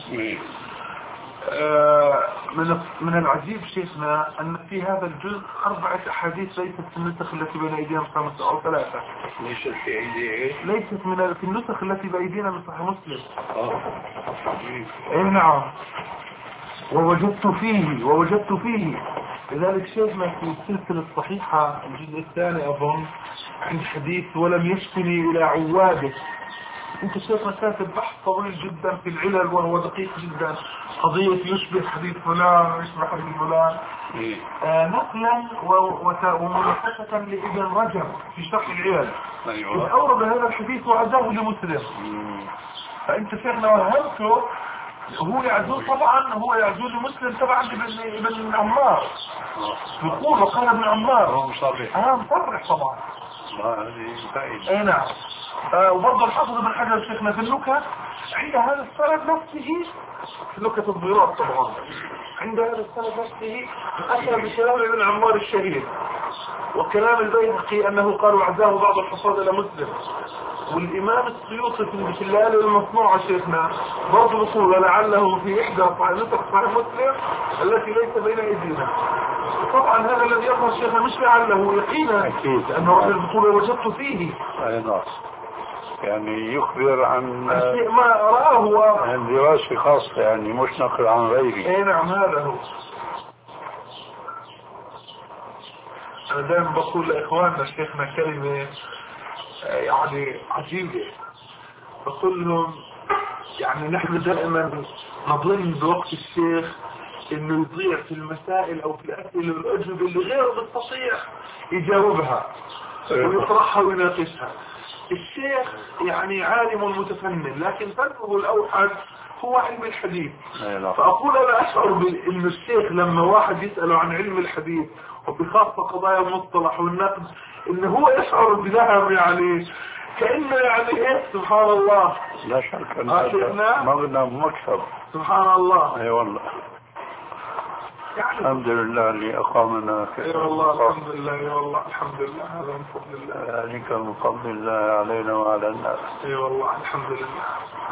من من العجيب شيخنا أن في هذا الجزء أربعة أحاديث ليست في النسخ التي بين أيدينا خمسة أو ثلاثة. ليست في أيدي ليست من في النسخ التي بأيدينا من صحيح مسلم. آه. إيه نعم. ووجدت فيه ووجدت فيه لذلك شيخنا في السلسلة الصحيحة الجزء الثاني أظن عند حديث ولم يشكني إلى عواده. انت شيخنا كاتب بحث طويل جدا في العلل وهو دقيق جدا. قضية يشبه حديث فلان ويشبه حديث فلان. آه نقلا ومناقشة لابن رجب في شرح العلل. أيوة. إذ أورد هذا الحديث وعزاه لمسلم. فانت شيخنا وهمته هو يعزوه طبعا هو يعزوه لمسلم طبعا ابن ابن عمار. يقول وقال ابن عمار. هو مصرح. اه مصرح طبعا. هذه فائدة. اي نعم. آه وبرضه الحافظ ابن حجر شيخنا في النكت عند هذا السند نفسه في نكت الضيرات طبعا عند هذا السند نفسه أتى بكلام ابن عمار الشهيد وكلام البيهقي أنه قال وعزاه بعض الحفاظ إلى مسلم. والإمام السيوطي في الليالي المصنوعة شيخنا برضه بيقول ولعله في إحدى نسخ صحيح مسلم التي ليس بين أيدينا. طبعا هذا الذي يظهر شيخنا مش لعله يقينا لأنه الرجل بيقول وجدت فيه. أي نعم. يعني يخبر عن شيء ما رآه عن دراسة خاصة يعني مش نقل عن غيره. اي نعم هذا هو. انا دائما بقول لاخواننا شيخنا كلمة يعني عجيبة. بقول لهم يعني نحن دائما نظن بوقت الشيخ انه يضيع في المسائل او في الاسئلة والاجوبة اللي غيره بيستطيع يجاوبها ويطرحها ويناقشها. الشيخ يعني عالم متفنن لكن فنه الأوحد هو علم الحديث. فأقول أنا أشعر بأن الشيخ لما واحد يسأله عن علم الحديث وبخاصة قضايا المصطلح والنقد إنه هو يشعر بذهب يعني كأنه يعني إيه سبحان الله. لا شك أنه مغنى مكسب. سبحان الله. أي والله. الحمد لله اللي أقامنا اي والله الحمد لله اي والله الحمد لله هذا من فضل الله. ذلك من فضل الله علينا وعلى الناس. اي والله الحمد لله.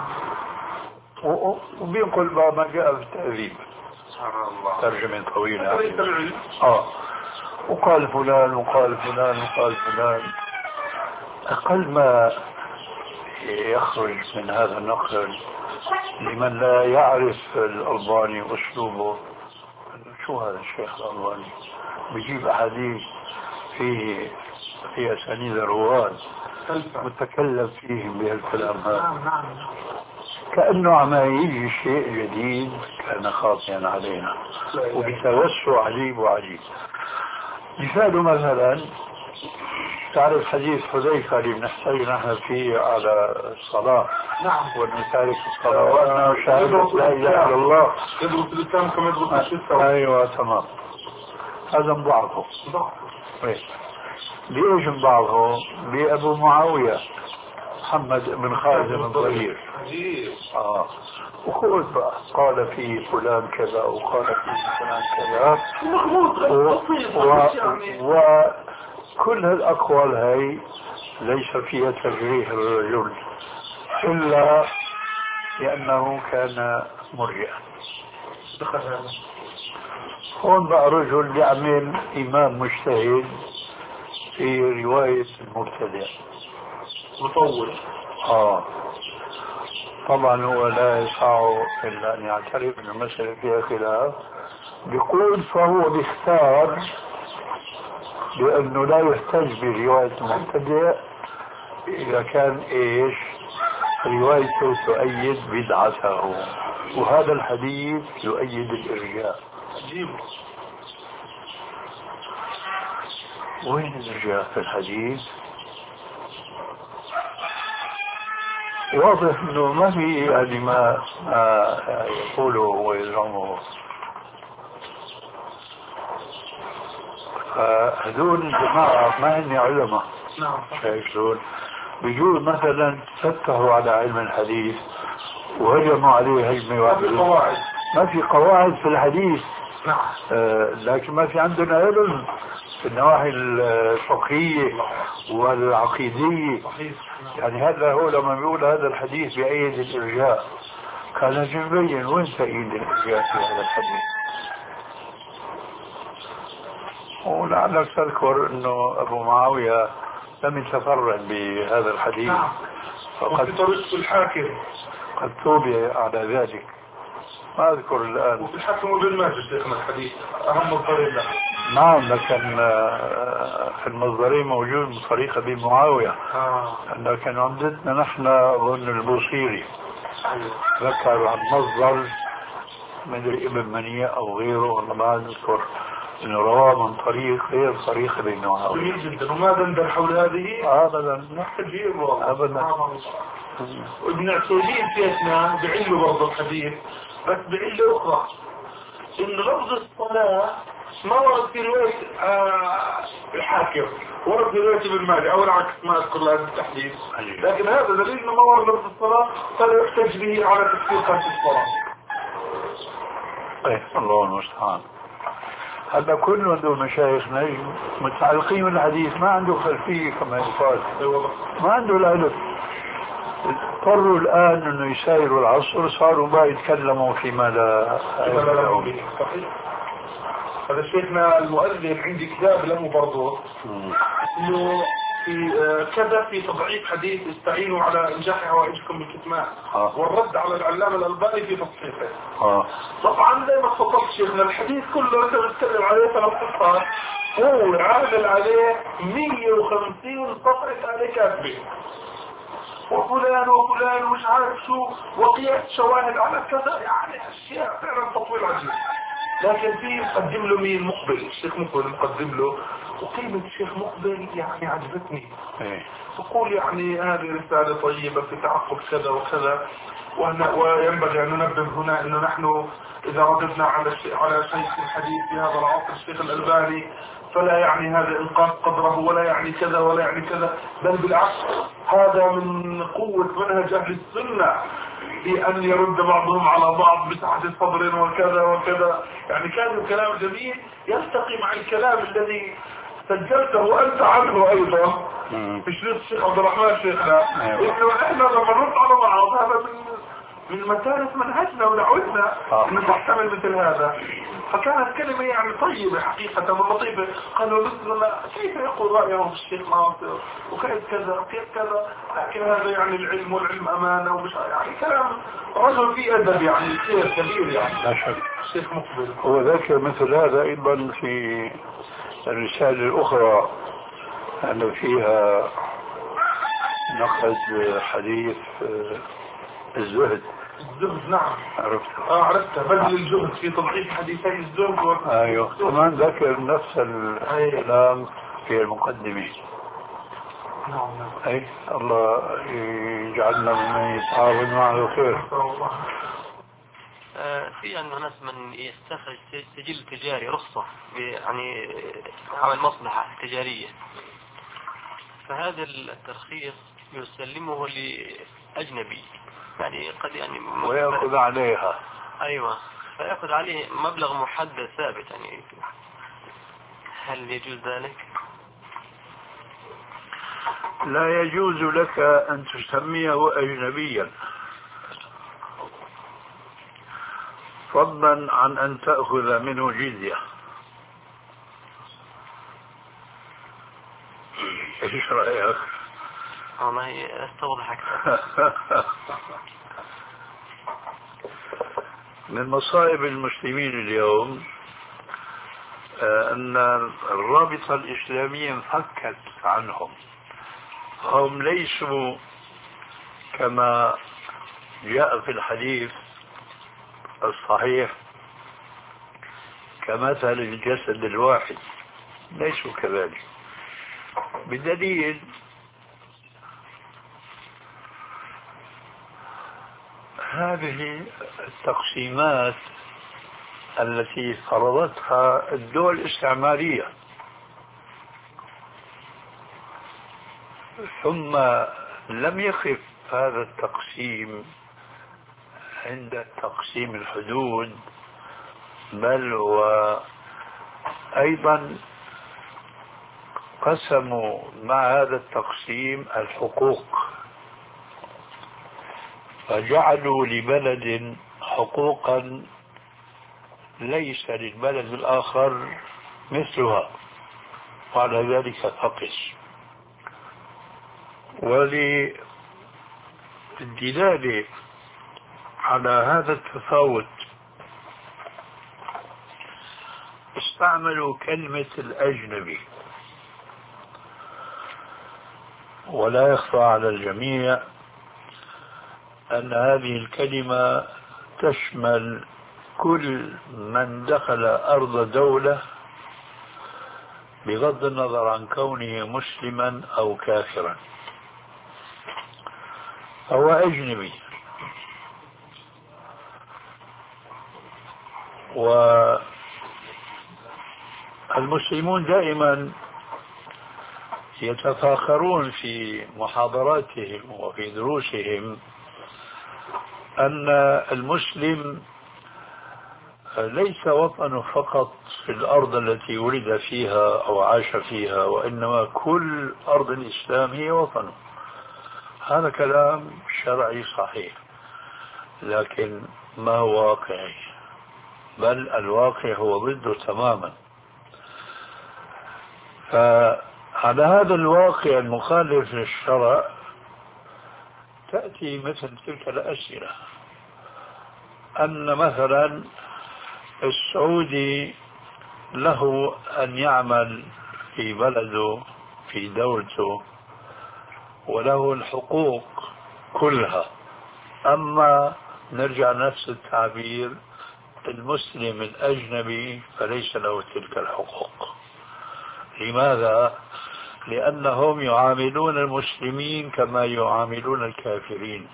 وبينقل ما جاء في التأذيب. سبحان الله. ترجمة طويلة. يعني. اه. وقال فلان وقال فلان وقال فلان. أقل ما يخرج من هذا النقل لمن لا يعرف الألباني وأسلوبه. شو هذا الشيخ الألباني بيجيب أحاديث فيه في أسانيد الرواة متكلم فيهم بهالكلام هذا كأنه عم يجي شيء جديد كان خاطئا علينا وبتوسع عجيب وعجيب. مثال مثلا تعرف حديث حذيفة اللي بنحتاج نحن فيه على الصلاة. نعم. ونتارك الصلاة وأنه شهادة لا إله إلا الله. يدرس الإسلام كما يدرس الشرك. أيوة تمام. هذا مضاعفه. ضعف. بإيش مضاعفه؟ بأبو معاوية محمد بن خالد بن ضرير. اه وخذ بقى قال في فلان كذا وقال في فلان كذا وكل هالأقوال هاي ليس فيها تجريح الرجل إلا لأنه كان مرجئا. هون بقى رجل بيعمل إمام مجتهد في رواية المبتدع مطول. آه طبعا هو لا يسعه إلا أن يعترف أن المسألة فيها خلاف. بيقول فهو بيختار بأنه لا يحتج برواية المبتدع إذا كان إيش روايته تؤيد بدعته، وهذا الحديث يؤيد الإرجاء. وين الإرجاء في الحديث؟ واضح انه ما في يعني ما يقوله ويزعمه. هذول الجماعة ما هن علماء. نعم. شايفون بيجوا مثلا فتحوا على علم الحديث وهجموا عليه هجمة واحدة. ما في قواعد في الحديث. نعم. آه لكن ما في عندنا علم في النواحي الفقهية والعقيدية. يعني هذا هو لما بيقول هذا الحديث بأيد الإرجاء كان يبين وين تأييد الإرجاء في هذا الحديث. ولعلك تذكر أنه أبو معاوية لم يتفرد بهذا الحديث. نعم. وفي طريقة الحاكم قد توبي على ذلك، ما أذكر الآن. وفي الحاكم وابن ماجه شيخنا الحديث أهم الطريق له. نعم لكن في المصدرين موجود من طريق أبي معاوية. آه. لكن عمدتنا نحن أظن البوصيري ذكر عن مصدر مدري ابن منية أو غيره والله ما أذكر إنه رواه من طريق غير طريق أبي معاوية. جميل جدا. وماذا ندر حول هذه؟ أبدا كثير والله. أبدا. وابن عثيمين شيخنا بعله برضه الحديث بس بعله أخرى إن لفظ الصلاة ما ورد في رواية آه الحاكم، ورد في رواية ابن ماجه أو العكس ما أذكر لهذا التحديد. لكن هذا دليل إنه ما ورد لفظ الصلاة فلا يحتج به على تفسير خارج الصلاة. إيه الله المستعان. هذا كل هذول مشايخنا متعلقين بالحديث ما عنده خلفية كما يقال. ما عنده العلم. اضطروا الآن أنه يسايروا العصر صاروا بقى يتكلموا فيما لا يتكلموا به. صحيح. هذا شيخنا المؤلف عندي كتاب له برضه انه في كذا في تضعيف حديث استعينوا على انجاح حوائجكم بالكتمان. آه. والرد على العلامة الألباني في تصحيحه. آه. طبعا زي ما تفضلت شيخنا الحديث كله انت بتتكلم عليه ثلاث صفحات هو عامل عليه مية وخمسين صفحة عليه كاتبه وفلان وفلان ومش عارف شو وقياس شواهد على كذا، يعني اشياء فعلا تطويل عجيب. لكن في مقدم له مين؟ مقبل، الشيخ مقبل مقدم له، وقيمة الشيخ مقبل يعني عجبتني. تقول يعني هذه رسالة طيبة في تعقب كذا وكذا، وينبغي أن ننبه هنا أنه نحن إذا رددنا على على شيخ الحديث في هذا العصر الشيخ الألباني فلا يعني هذا إنقاذ قدره ولا يعني كذا ولا يعني كذا، بل بالعكس هذا من قوة منهج أهل السنة بأن يرد بعضهم على بعض بسعة صدر وكذا وكذا. يعني كان الكلام جميل يلتقي مع الكلام الذي سجلته أنت عنه أيضا في شريط الشيخ عبد الرحمن شيخنا. إنه إحنا لما نرد على بعض هذا من من متانة منهجنا ونعودنا أن نحتمل مثل هذا. فكانت كلمة يعني طيبة حقيقة ولطيفة. قالوا مثلنا كيف يقول رأيهم في الشيخ ناصر وكيف كذا كيف كذا، لكن هذا يعني العلم والعلم أمانة ومش يعني كلام رجل فيه أدب يعني كثير كبير يعني. لا شك. الشيخ مقبل هو ذكر مثل هذا أيضا في الرسالة الأخرى أن فيها نقد حديث الزهد. الزهد نعم عرفته. اه عرفته بذل الجهد في تضعيف حديثي الزهد و... ايوه كمان ذكر نفس الكلام في المقدمة. نعم نعم. اي الله يجعلنا ممن يتعاون معه خير. في أن ناس من يستخرج سجل تجاري رخصة يعني عمل مصلحة تجارية، فهذا الترخيص يسلمه لأجنبي يعني قد يعني ويأخذ عليها. أيوة فيأخذ عليه مبلغ محدد ثابت يعني، هل يجوز ذلك؟ لا يجوز لك أن تسميه أجنبيا فضلا عن أن تأخذ منه جزية. ايش رأيك؟ والله استوضح أكثر. من مصائب المسلمين اليوم أن الرابطة الإسلامية انفكت عنهم. هم ليسوا كما جاء في الحديث الصحيح كمثل الجسد الواحد، ليسوا كذلك، بدليل هذه التقسيمات التي فرضتها الدول الاستعمارية، ثم لم يقف هذا التقسيم عند تقسيم الحدود، بل وأيضا قسموا مع هذا التقسيم الحقوق، فجعلوا لبلد حقوقا ليس للبلد الآخر مثلها، وعلى ذلك فقس. وللدلالة على هذا التفاوت استعملوا كلمة الأجنبي، ولا يخفى على الجميع أن هذه الكلمة تشمل كل من دخل أرض دولة بغض النظر عن كونه مسلما أو كافرا، هو أجنبي. والمسلمون دائما يتفاخرون في محاضراتهم وفي دروسهم أن المسلم ليس وطنه فقط في الأرض التي ولد فيها أو عاش فيها، وإنما كل أرض الإسلام هي وطنه. هذا كلام شرعي صحيح، لكن ما هو واقعي؟ بل الواقع هو ضده تماما. فعلى هذا الواقع المخالف للشرع تأتي مثل تلك الأسئلة، أن مثلا السعودي له أن يعمل في بلده في دولته وله الحقوق كلها، أما نرجع نفس التعبير المسلم الأجنبي فليس له تلك الحقوق. لماذا؟ لأنهم يعاملون المسلمين كما يعاملون الكافرين،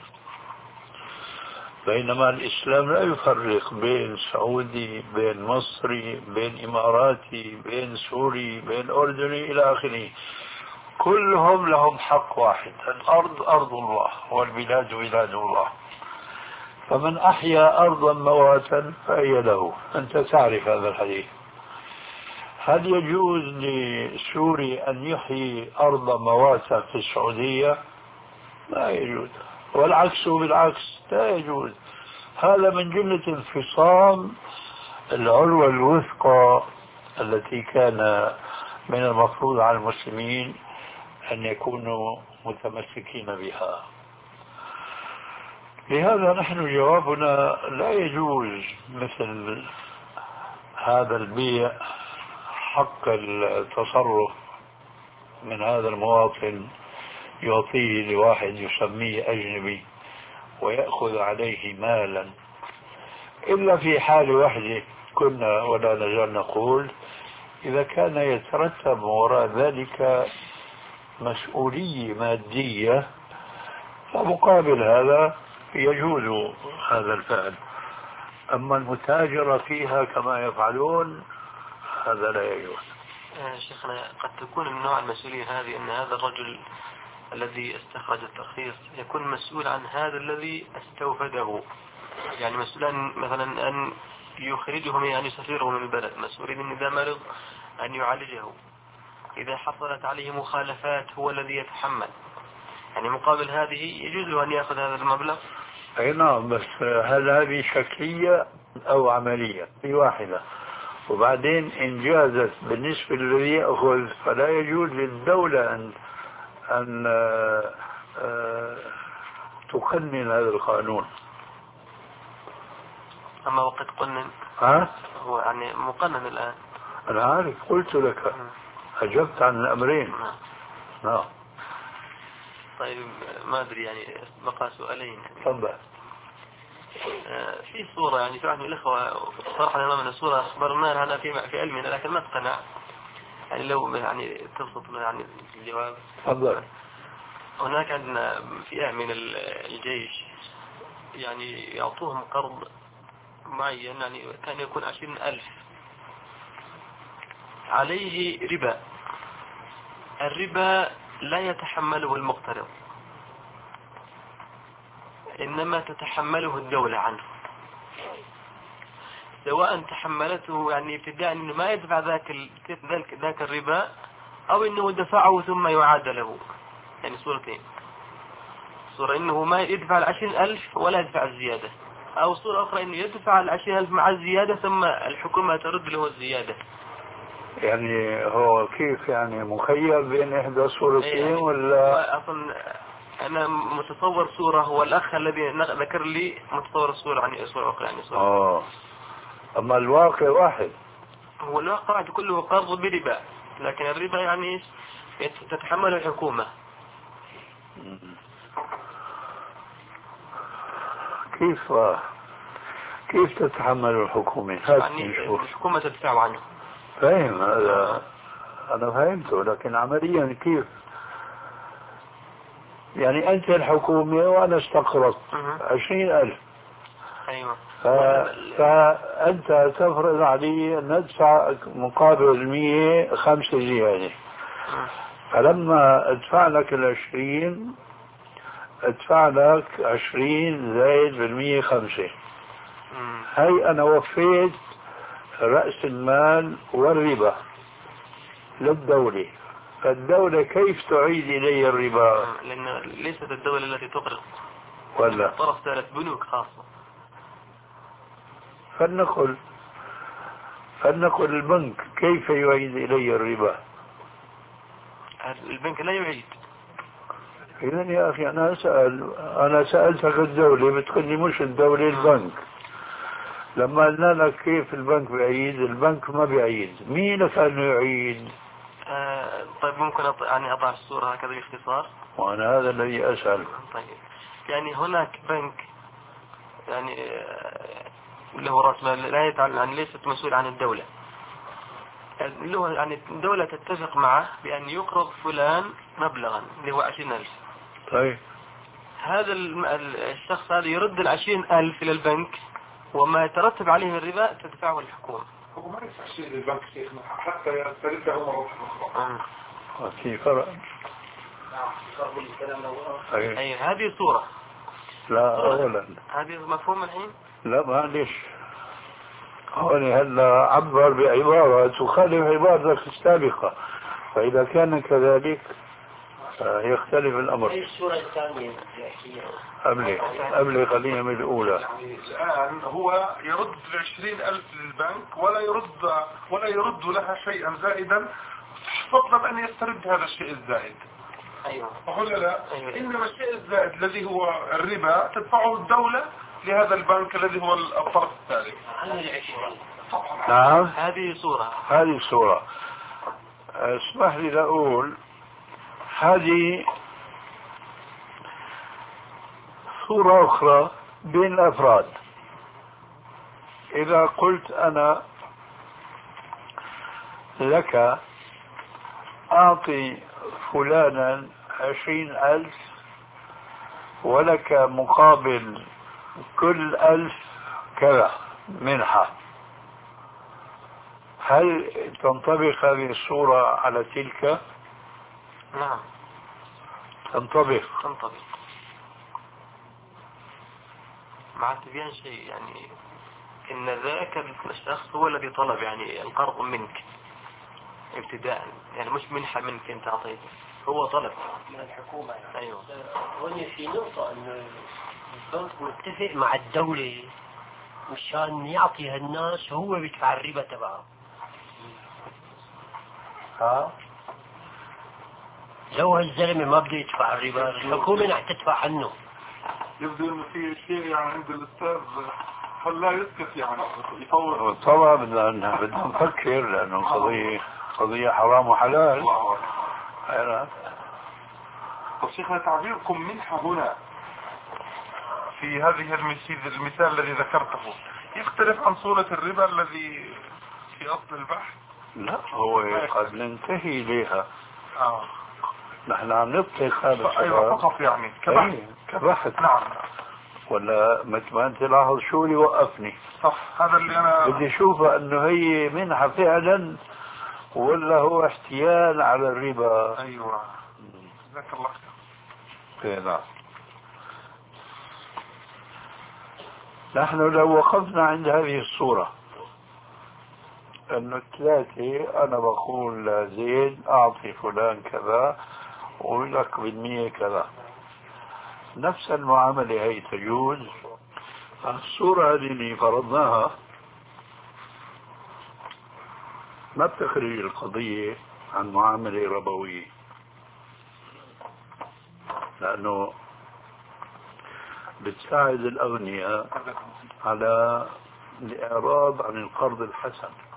بينما الإسلام لا يفرق بين سعودي، بين مصري، بين إماراتي، بين سوري، بين أردني إلى آخره. كلهم لهم حق واحد، الأرض أرض الله والبلاد بلاد الله، فمن أحيا أرضا مواتا فهي له. أنت تعرف هذا الحديث. هل يجوز لسوري أن يحيي أرض مواتا في السعودية؟ لا يجوز، والعكس بالعكس لا يجوز. هذا من جملة انفصام العروة الوثقى التي كان من المفروض على المسلمين أن يكونوا متمسكين بها. لهذا نحن جوابنا لا يجوز مثل هذا البيع، حق التصرف من هذا المواطن يعطيه لواحد يسميه أجنبي ويأخذ عليه مالا، إلا في حال واحدة كنا ولا نزال نقول: إذا كان يترتب وراء ذلك مسؤولية مادية فمقابل هذا يجوز هذا الفعل. أما المتاجرة فيها كما يفعلون هذا لا يجوز. شيخنا قد تكون من نوع المسؤولية هذه أن هذا الرجل الذي استخرج الترخيص يكون مسؤول عن هذا الذي استوفده، يعني مسؤول عن مثلا أن يخرجه يعني يسافره من البلد، مسؤول إن إذا مرض أن يعالجه، إذا حصلت عليه مخالفات هو الذي يتحمل، يعني مقابل هذه يجوز له أن يأخذ هذا المبلغ. أي نعم، بس هل هذه شكلية أو عملية؟ في واحدة. وبعدين إن جازت بالنسبة للذي يأخذ فلا يجوز للدولة أن أن تقنن هذا القانون. أما وقت قنن ها؟ هو يعني مقنن الآن. أنا عارف، قلت لك أجبت عن الأمرين. نعم. طيب ما أدري يعني بقى سؤالين. تفضل. في صورة يعني في واحد من الأخوة صراحة أمامنا صورة أخبرنا عنها في في علمنا لكن ما اقتنع، يعني لو يعني تبسط يعني الجواب. تفضل. هناك عندنا فئة من الجيش يعني يعطوهم قرض معين، يعني كان يكون عشرين ألف عليه ربا، الربا لا يتحمله المقترض إنما تتحمله الدولة عنه، سواء تحملته يعني ابتداء أنه ما يدفع ذاك ذاك ذاك الربا أو أنه دفعه ثم يعاد له، يعني صورتين، صورة أنه ما يدفع العشرين ألف ولا يدفع الزيادة، أو صورة أخرى أنه يدفع العشرين ألف مع الزيادة ثم الحكومة ترد له الزيادة. يعني هو كيف يعني مخير بين إحدى الصورتين يعني ولا؟ أصلا أنا متصور صورة والأخ الذي ذكر لي متصور الصورة عن صورة أخرى يعني صورة. آه. أما الواقع واحد. هو الواقع كله قرض بربا، لكن الربا يعني تتحمل الحكومة. كيف كيف تتحمل الحكومة؟ يعني الحكومة تدفع عنه. فاهم هذا، أنا فهمته، لكن عمليا كيف؟ يعني أنت الحكومة وأنا استقرضت عشرين ألف. أيوة. ف... فأنت تفرض علي أن ندفع مقابل المية خمسة زيادة، فلما ادفع لك العشرين ادفع لك عشرين زائد بالمية خمسة، هاي أنا وفيت رأس المال والربا للدولة، فالدولة كيف تعيد إلي الربا؟ لأن ليست الدولة التي تقرض ولا طرف ثالث، بنوك خاصة. فلنقل فلنقل البنك كيف يعيد إلي الربا؟ البنك لا يعيد. إذن يا أخي أنا أسأل، أنا سألتك الدولة بتقول لي مش الدولة البنك. لما قلنا لك كيف البنك بيعيد، البنك ما بيعيد، مين كان يعيد؟ آه طيب ممكن أط... يعني أضع الصورة هكذا باختصار؟ وأنا هذا الذي أسأل. طيب يعني هناك بنك يعني له رأس مال لا يتعلم، يعني ليست مسؤول عن الدولة، له يعني الدولة تتفق معه بأن يقرض فلان مبلغا اللي هو عشرين ألف. طيب هذا الشخص هذا يرد العشرين ألف إلى البنك، وما يترتب عليه من الربا تدفعه الحكومة. هو ما يدفع شيء للبنك شيخنا حتى يسترده مرة أخرى. في فرق. أي أي هذه صورة. لا أولا هذه مفهوم الحين؟ لا معلش، هون هلا عبر بعبارة تخالف عبارتك السابقة، فإذا كان كذلك يختلف الأمر. أي الصورة الثانية قبل قبل قليلا من الأولى. يعني الآن هو يرد العشرين ألف للبنك ولا يرد ولا يرد لها شيئا زائدا، فضلا أن يسترد هذا الشيء الزائد. أيوة. ولا لا؟ أيوة. إنما الشيء الزائد الذي هو الربا تدفعه الدولة لهذا البنك الذي هو الطرف الثالث. نعم. هذه صورة. هذه صورة. اسمح لي لأقول هذه صورة أخرى بين الأفراد. إذا قلت أنا لك أعطي فلانا عشرين ألف ولك مقابل كل ألف كذا منحة، هل تنطبق هذه الصورة على تلك؟ نعم. تنطبق تنطبق مع تبيان شيء يعني إن ذاك الشخص هو الذي طلب يعني القرض منك ابتداء، يعني مش منحة منك أنت أعطيته، هو طلب من الحكومة يعني. أيوة. هون في نقطة إنه البنك متفق مع الدولة مشان يعطي هالناس هو بيدفع الربا تبعه. ها لو هالزلمة ما بده يدفع الربا الحكومة رح تدفع عنه. يبدو انه في شيء يعني عند الاستاذ خلاه يسكت يعني يفوت. طبعا بدنا بدنا نفكر لانه القضية قضية حرام وحلال. طب شيخنا تعبيركم منحة هنا في هذه المثال الذي ذكرته يختلف عن صورة الربا الذي في أصل البحث؟ لا هو قد ننتهي إليها. آه. نحن عم نطلق هذا أيوة فقط يعني كبحث. كبحث. نعم. ولا مثل ما أنت لاحظ شو اللي وقفني. صح هذا اللي أنا بدي أشوفها أنه هي منحة فعلا ولا هو احتيال على الربا. أيوة جزاك الله خير. نعم. نحن لو وقفنا عند هذه الصورة أنه الثلاثة أنا بقول لزيد أعطي فلان كذا ولك بالمية كذا، نفس المعاملة هي تجوز. الصورة هذه اللي فرضناها ما بتخرج القضية عن معاملة ربوية، لأنه بتساعد الأغنياء على الإعراض عن القرض الحسن.